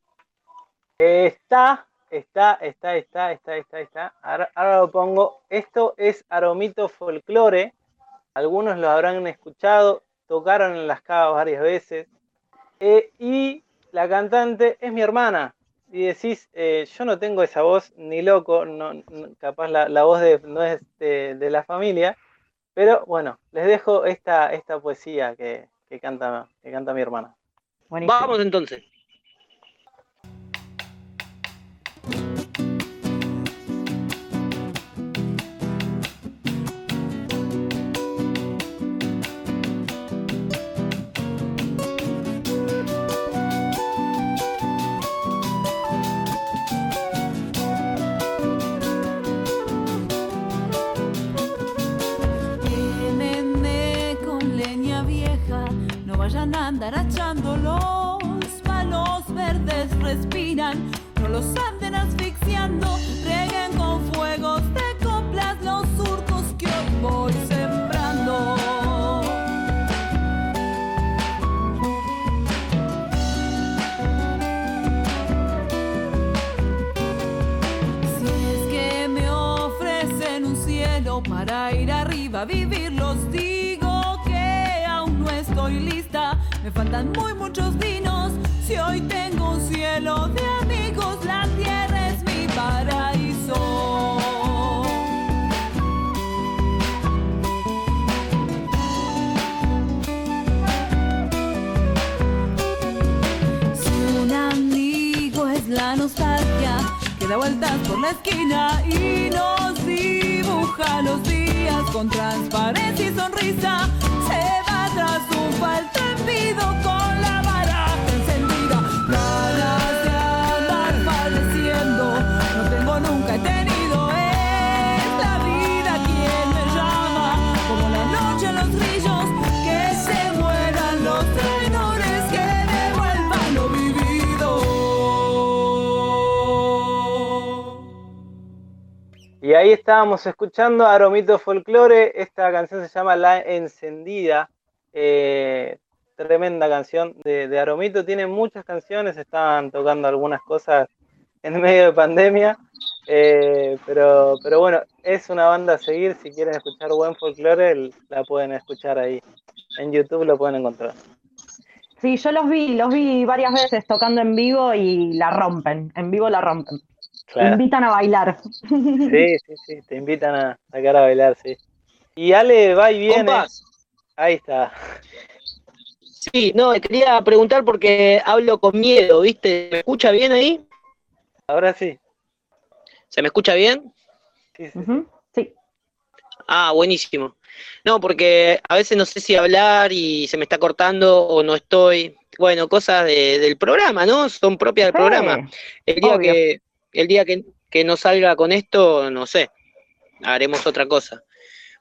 Está, está, está, está, está, está, está. Ahora, ahora lo pongo. Esto es Aromito Folklore. Algunos lo habrán escuchado. Tocaron en las cavas varias veces. Eh, y la cantante es mi hermana. Y decís, eh, yo no tengo esa voz ni loco. No, no- capaz la, la voz de, no es de, de la familia. Pero bueno, les dejo esta, esta poesía que, que, canta, que canta mi hermana. Buenísimo. Vamos entonces. Quémenme con leña vieja, no vayan a andar achando los palos verdes respiran, no los anden asfixiando, rieguen con fuegos de coplas los surcos que hoy voy sembrando. Si es que me ofrecen un cielo para ir arriba a vivir, los digo que aún no estoy lista. Me faltan muy muchos vinos. Si hoy tengo un cielo de amigos, la tierra es mi paraíso. Si un amigo es la nostalgia que da vueltas por la esquina y nos dibuja los días con transparencia y sonrisa, se va tras un falto envido con la baraja encendida. Ganas de andar falleciendo no tengo, nunca he tenido. Es la vida quien me llama, como la noche los grillos, que se mueran los traidores, que devuelvan lo vivido. Y ahí estábamos escuchando Aromito Folklore. Esta canción se llama La Encendida. Eh, tremenda canción de, de Aromito. Tiene muchas canciones, estaban tocando algunas cosas en medio de pandemia. Eh, pero, pero bueno, es una banda a seguir. Si quieren escuchar buen folclore, el- la pueden escuchar ahí. En YouTube lo pueden encontrar. Sí, yo los vi, los vi varias veces tocando en vivo y la rompen. En vivo la rompen. Claro. Invitan a bailar. Sí, sí, sí, te invitan a sacar a bailar, sí. Y Ale va y viene. Compás. Ahí está. Sí, no, te quería preguntar porque hablo con miedo, ¿viste? ¿Me escucha bien ahí? Ahora sí. ¿Se me escucha bien? Sí, sí. Ujú, sí. Ah, buenísimo. No, porque a veces no sé si hablar y se me está cortando o no estoy. Bueno, cosas de- del programa, ¿no? Son propias del Sí, programa. El día obvio. que, el día que, que no salga con esto, no sé, haremos otra cosa.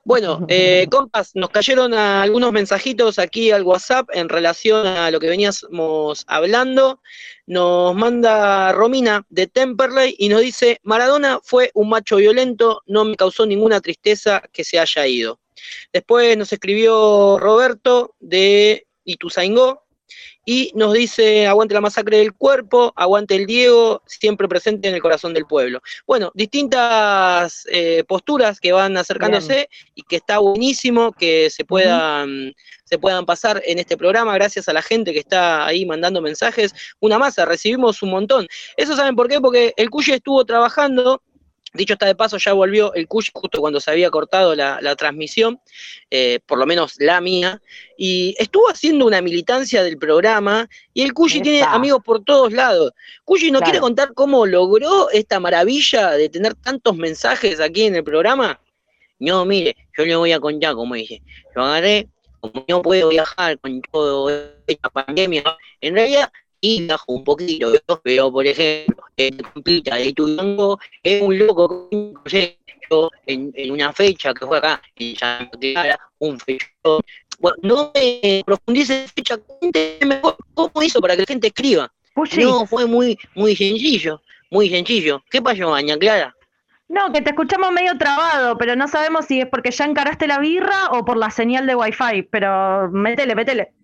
Bueno, eh, compas, nos cayeron a algunos mensajitos aquí al WhatsApp en relación a lo que veníamos hablando. Nos manda Romina de Temperley y nos dice: Maradona fue un macho violento, no me causó ninguna tristeza que se haya ido. Después nos escribió Roberto de Ituzaingó y nos dice: aguante la masacre del cuerpo, aguante el Diego, siempre presente en el corazón del pueblo. Bueno, distintas eh, posturas que van acercándose. Bien. Y que está buenísimo que se puedan, uh-huh. se puedan pasar en este programa, gracias a la gente que está ahí mandando mensajes. Una masa, recibimos un montón. ¿Eso saben por qué? Porque el Cuyi estuvo trabajando. Dicho está de paso, ya volvió el Cuyi justo cuando se había cortado la, la transmisión, eh, por lo menos la mía, y estuvo haciendo una militancia del programa, y el Cuyi tiene amigos por todos lados. Cuyi, ¿no claro. quiere contar cómo logró esta maravilla de tener tantos mensajes aquí en el programa? No, mire, yo le voy a contar, como dice, yo agarré, como no puedo viajar con toda esta pandemia, en realidad, y viajo un poquito, pero por ejemplo, el compita de Ituzaingó es un loco, yo en, en una fecha que fue acá, en Santa Clara, un fechón. Bueno, no me profundice en fecha, cuénteme cómo hizo para que la gente escriba. Puchi. No, fue muy, muy sencillo, muy sencillo. ¿Qué pasó, Doña Clara? No, que te escuchamos medio trabado, pero no sabemos si es porque ya encaraste la birra o por la señal de Wi-Fi, pero métele, métele.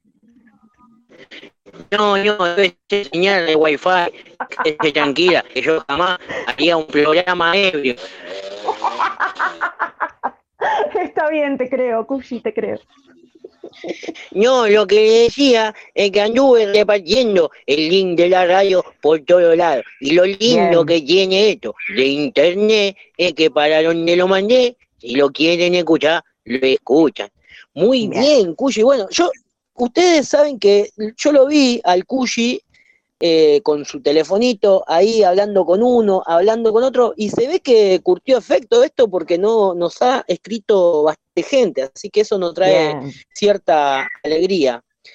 No, no, es señal de Wi-Fi, esté tranquila, que yo jamás haría un programa ebrio. Está bien, te creo, Cuyi, te creo. No, lo que le decía es que anduve repartiendo el link de la radio por todos lados. Y lo lindo bien. que tiene esto de internet es que para donde lo mandé, si lo quieren escuchar, lo escuchan. Muy bien, bien Cuyi. Bueno, yo... Ustedes saben que yo lo vi al Cuyi eh, con su telefonito ahí hablando con uno, hablando con otro, y se ve que curtió efecto esto porque no nos ha escrito bastante gente, así que eso nos trae Bien. cierta alegría. Sí.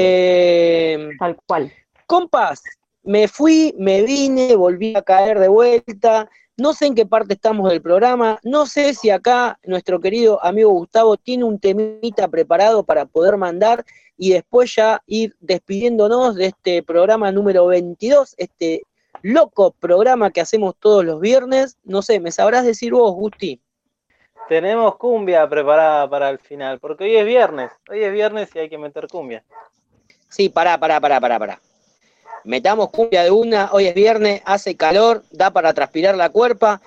Eh, Tal cual. Compas, me fui, me vine, volví a caer de vuelta. No sé en qué parte estamos del programa, no sé si acá nuestro querido amigo Gustavo tiene un temita preparado para poder mandar y después ya ir despidiéndonos de este programa número veintidós, este loco programa que hacemos todos los viernes. No sé, ¿me sabrás decir vos, Gusti? Tenemos cumbia preparada para el final, porque hoy es viernes, hoy es viernes y hay que meter cumbia. Sí, pará, pará, pará, pará, pará. Metamos cumbia de una, hoy es viernes, hace calor, da para transpirar la cuerpa,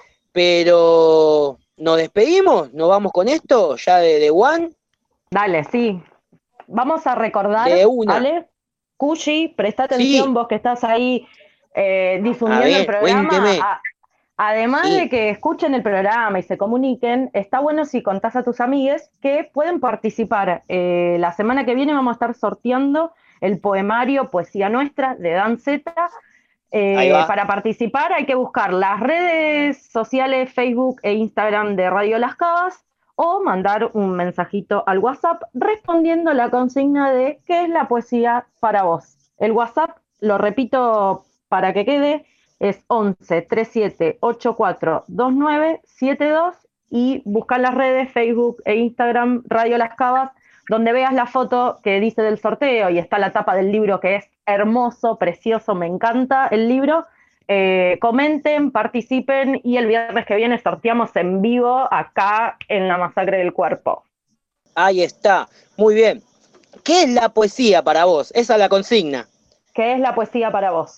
pero ¿nos despedimos? ¿Nos vamos con esto ya de, de One? Dale, sí. Vamos a recordar, de una. ¿vale? Cuyi, presta atención, sí. vos que estás ahí eh, difundiendo ver, el programa. A, además sí. de que escuchen el programa y se comuniquen, está bueno si contás a tus amigues que pueden participar. Eh, la semana que viene vamos a estar sorteando el poemario Poesía Nuestra de Dan Zeta. Eh, para participar hay que buscar las redes sociales, Facebook e Instagram de Radio Las Cavas o mandar un mensajito al WhatsApp respondiendo la consigna de ¿qué es la poesía para vos? El WhatsApp, lo repito para que quede, es once, treinta y siete, ochenta y cuatro, veintinueve, setenta y dos y buscar las redes Facebook e Instagram Radio Las Cavas, donde veas la foto que dice del sorteo y está la tapa del libro que es hermoso, precioso, me encanta el libro. Eh, comenten, participen y el viernes que viene sorteamos en vivo acá en la Masacre del Cuerpo. Ahí está, muy bien. ¿Qué es la poesía para vos? Esa es la consigna. ¿Qué es la poesía para vos?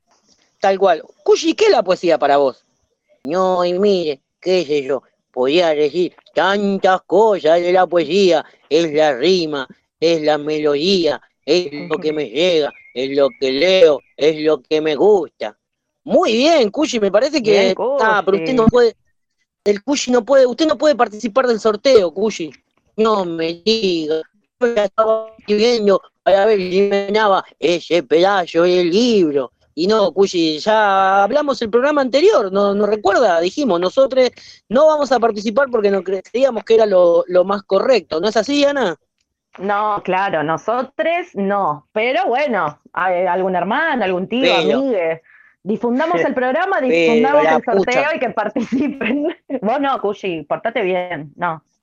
Tal cual. Cuyi, ¿qué es la poesía para vos? No, y mire, qué sé yo, podía decir tantas cosas de la poesía. Es la rima, es la melodía, es lo que me llega, es lo que leo, es lo que me gusta. Muy bien, Cuyi, me parece que bien, ah, pero usted no puede, el Cuyi no puede, usted no puede participar del sorteo, Cuyi. No me diga, yo ya estaba escribiendo para ver si me ganaba ese pedazo del libro. Y no, Cuyi, ya hablamos el programa anterior, ¿no, no recuerda? Dijimos, nosotros no vamos a participar porque no creíamos que era lo, lo más correcto. ¿No es así, Ana? No, claro, nosotros no. Pero bueno, hay algún hermano, algún tío, pero, amigue. Difundamos el programa, difundamos el sorteo pucha. Y que participen. Vos no, Cuyi, portate bien, no.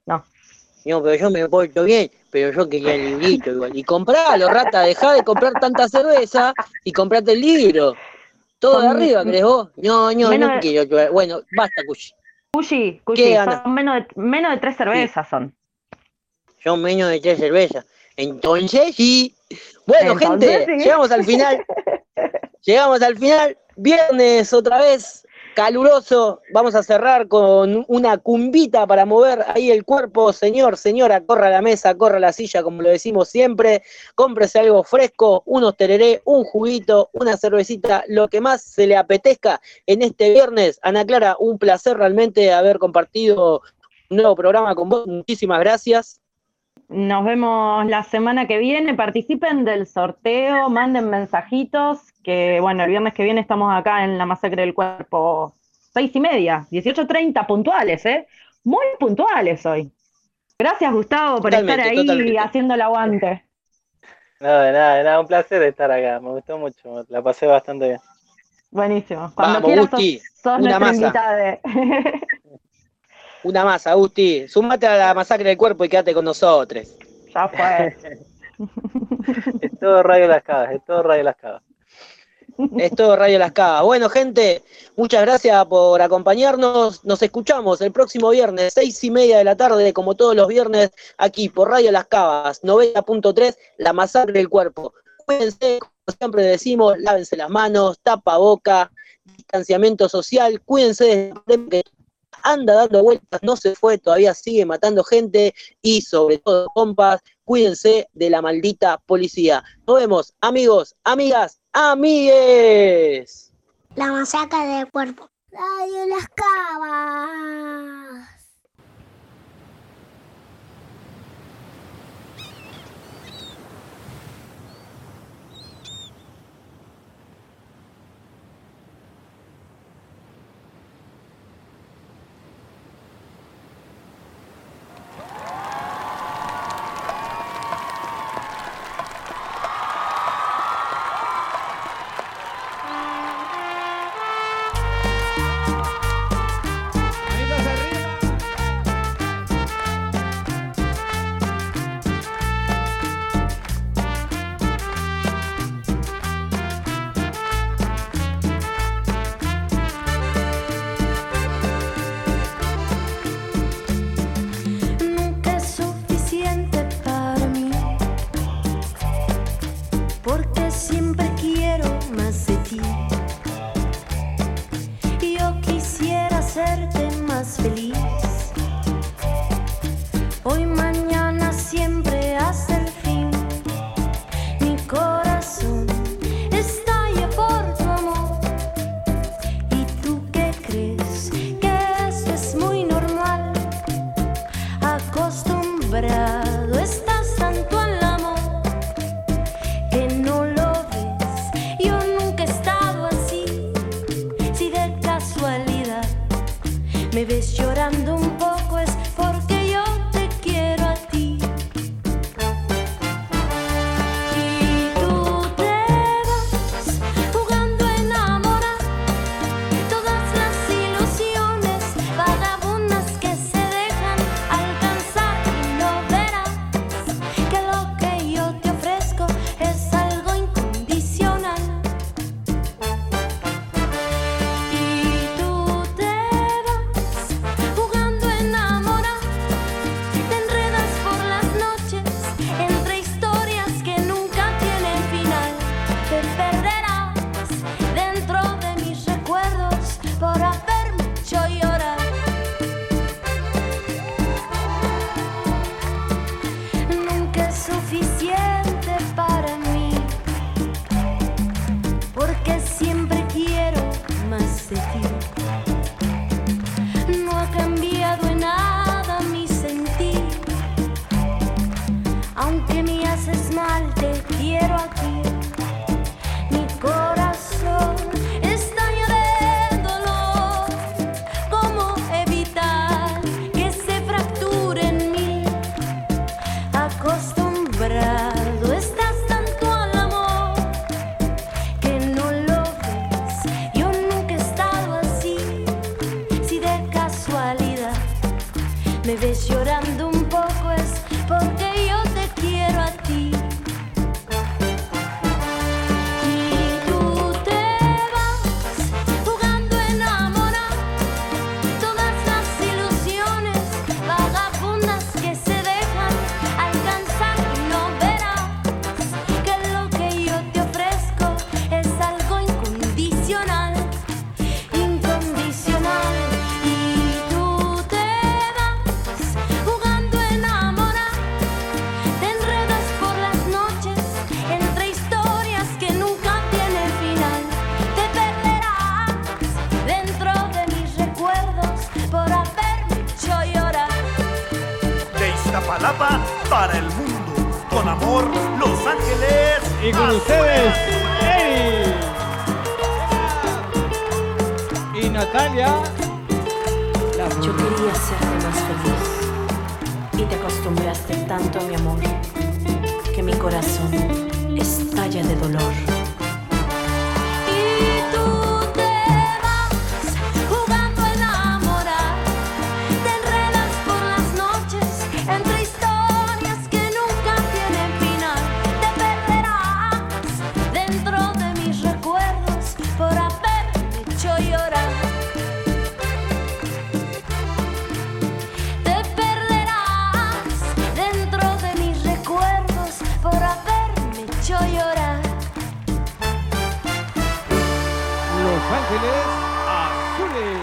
no. No, pero yo me porto bien, pero yo quería el librito igual. Y compralo, rata, dejá de comprar tanta cerveza y comprate el libro. Todo de Son arriba, ¿crees vos? No, no, menos no de- quiero. Bueno, basta, Cuchi. Cuchi, Cuchi, ¿Qué, son Ana? menos de, menos de tres cervezas son. Son menos de tres cervezas. Entonces, sí. Bueno, Entonces, gente, sí. llegamos al final. Llegamos al final. Viernes otra vez. Caluroso. Vamos a cerrar con una cumbita para mover ahí el cuerpo. Señor, señora, corra a la mesa, corra a la silla, como lo decimos siempre. Cómprese algo fresco, unos tereré, un juguito, una cervecita, lo que más se le apetezca en este viernes. Ana Clara, un placer realmente haber compartido un nuevo programa con vos. Muchísimas gracias. Nos vemos la semana que viene. Participen del sorteo, manden mensajitos. Que bueno, el viernes que viene estamos acá en la Masacre del Cuerpo, seis y media, dieciocho treinta, puntuales, ¿eh? Muy puntuales hoy. Gracias, Gustavo, por Totalmente, estar ahí totalmente. haciendo el aguante. No, de nada, de nada, un placer estar acá, me gustó mucho, la pasé bastante bien. Buenísimo. Cuando Vamos, quieras Gusti, sos, sos una nuestro masa. invitado. Una más, Agustín. Sumate a la Masacre del Cuerpo y quédate con nosotros. Ya fue. Es todo Radio Las Cavas, es todo Radio Las Cavas. Es todo Radio Las Cavas. Bueno, gente, muchas gracias por acompañarnos. Nos escuchamos el próximo viernes, seis y media de la tarde, como todos los viernes, aquí por Radio Las Cavas, noventa punto tres, La Masacre del Cuerpo. Cuídense, como siempre decimos, lávense las manos, tapa boca, distanciamiento social, cuídense de la pandemia que anda dando vueltas, no se fue, todavía sigue matando gente y sobre todo, compas, cuídense de la maldita policía. Nos vemos, amigos, amigas, amigues. La Masacre del Cuerpo. Radio Las Cavas. Nunca es suficiente para mí, porque siempre quiero más de ti. Yo quisiera hacerte más feliz, hoy, mañana, siempre hasta el fin. Mi corazón estalla por tu amor. ¿Y tú qué crees? Que esto es muy normal. Acostumbrado estás tanto al amor que no lo ves. Yo nunca he estado así. Si de casualidad me ves llorando un poco es porque yo te quiero a ti. Y tú te vas jugando a enamorar. Todas las ilusiones vagabundas que se dejan alcanzar, y no verás que lo que yo te ofrezco es algo incondicional. Y tú te vas jugando a enamorar, te enredas por las noches entre historias que nunca tienen final. Te perderás dentro de mis recuerdos por haberme hecho llorar. Nunca es suficiente para mí, porque siempre quiero más de ti. No ha cambiado en nada mi sentir, aunque me haces mal, te quiero aquí. Mi corazón estalla de dolor. ¿Cómo evitar que se fracture en mí? Acostumbrado estás tanto al amor que no lo ves. Yo nunca he estado así. Si de casualidad me ves llorando Palapa para el mundo. Con amor, Los Ángeles. Y con ustedes, Eri. Y Natalia. Yo quería serte más feliz y te acostumbraste tanto a mi amor que mi corazón estalla de dolor. Ángeles Azules.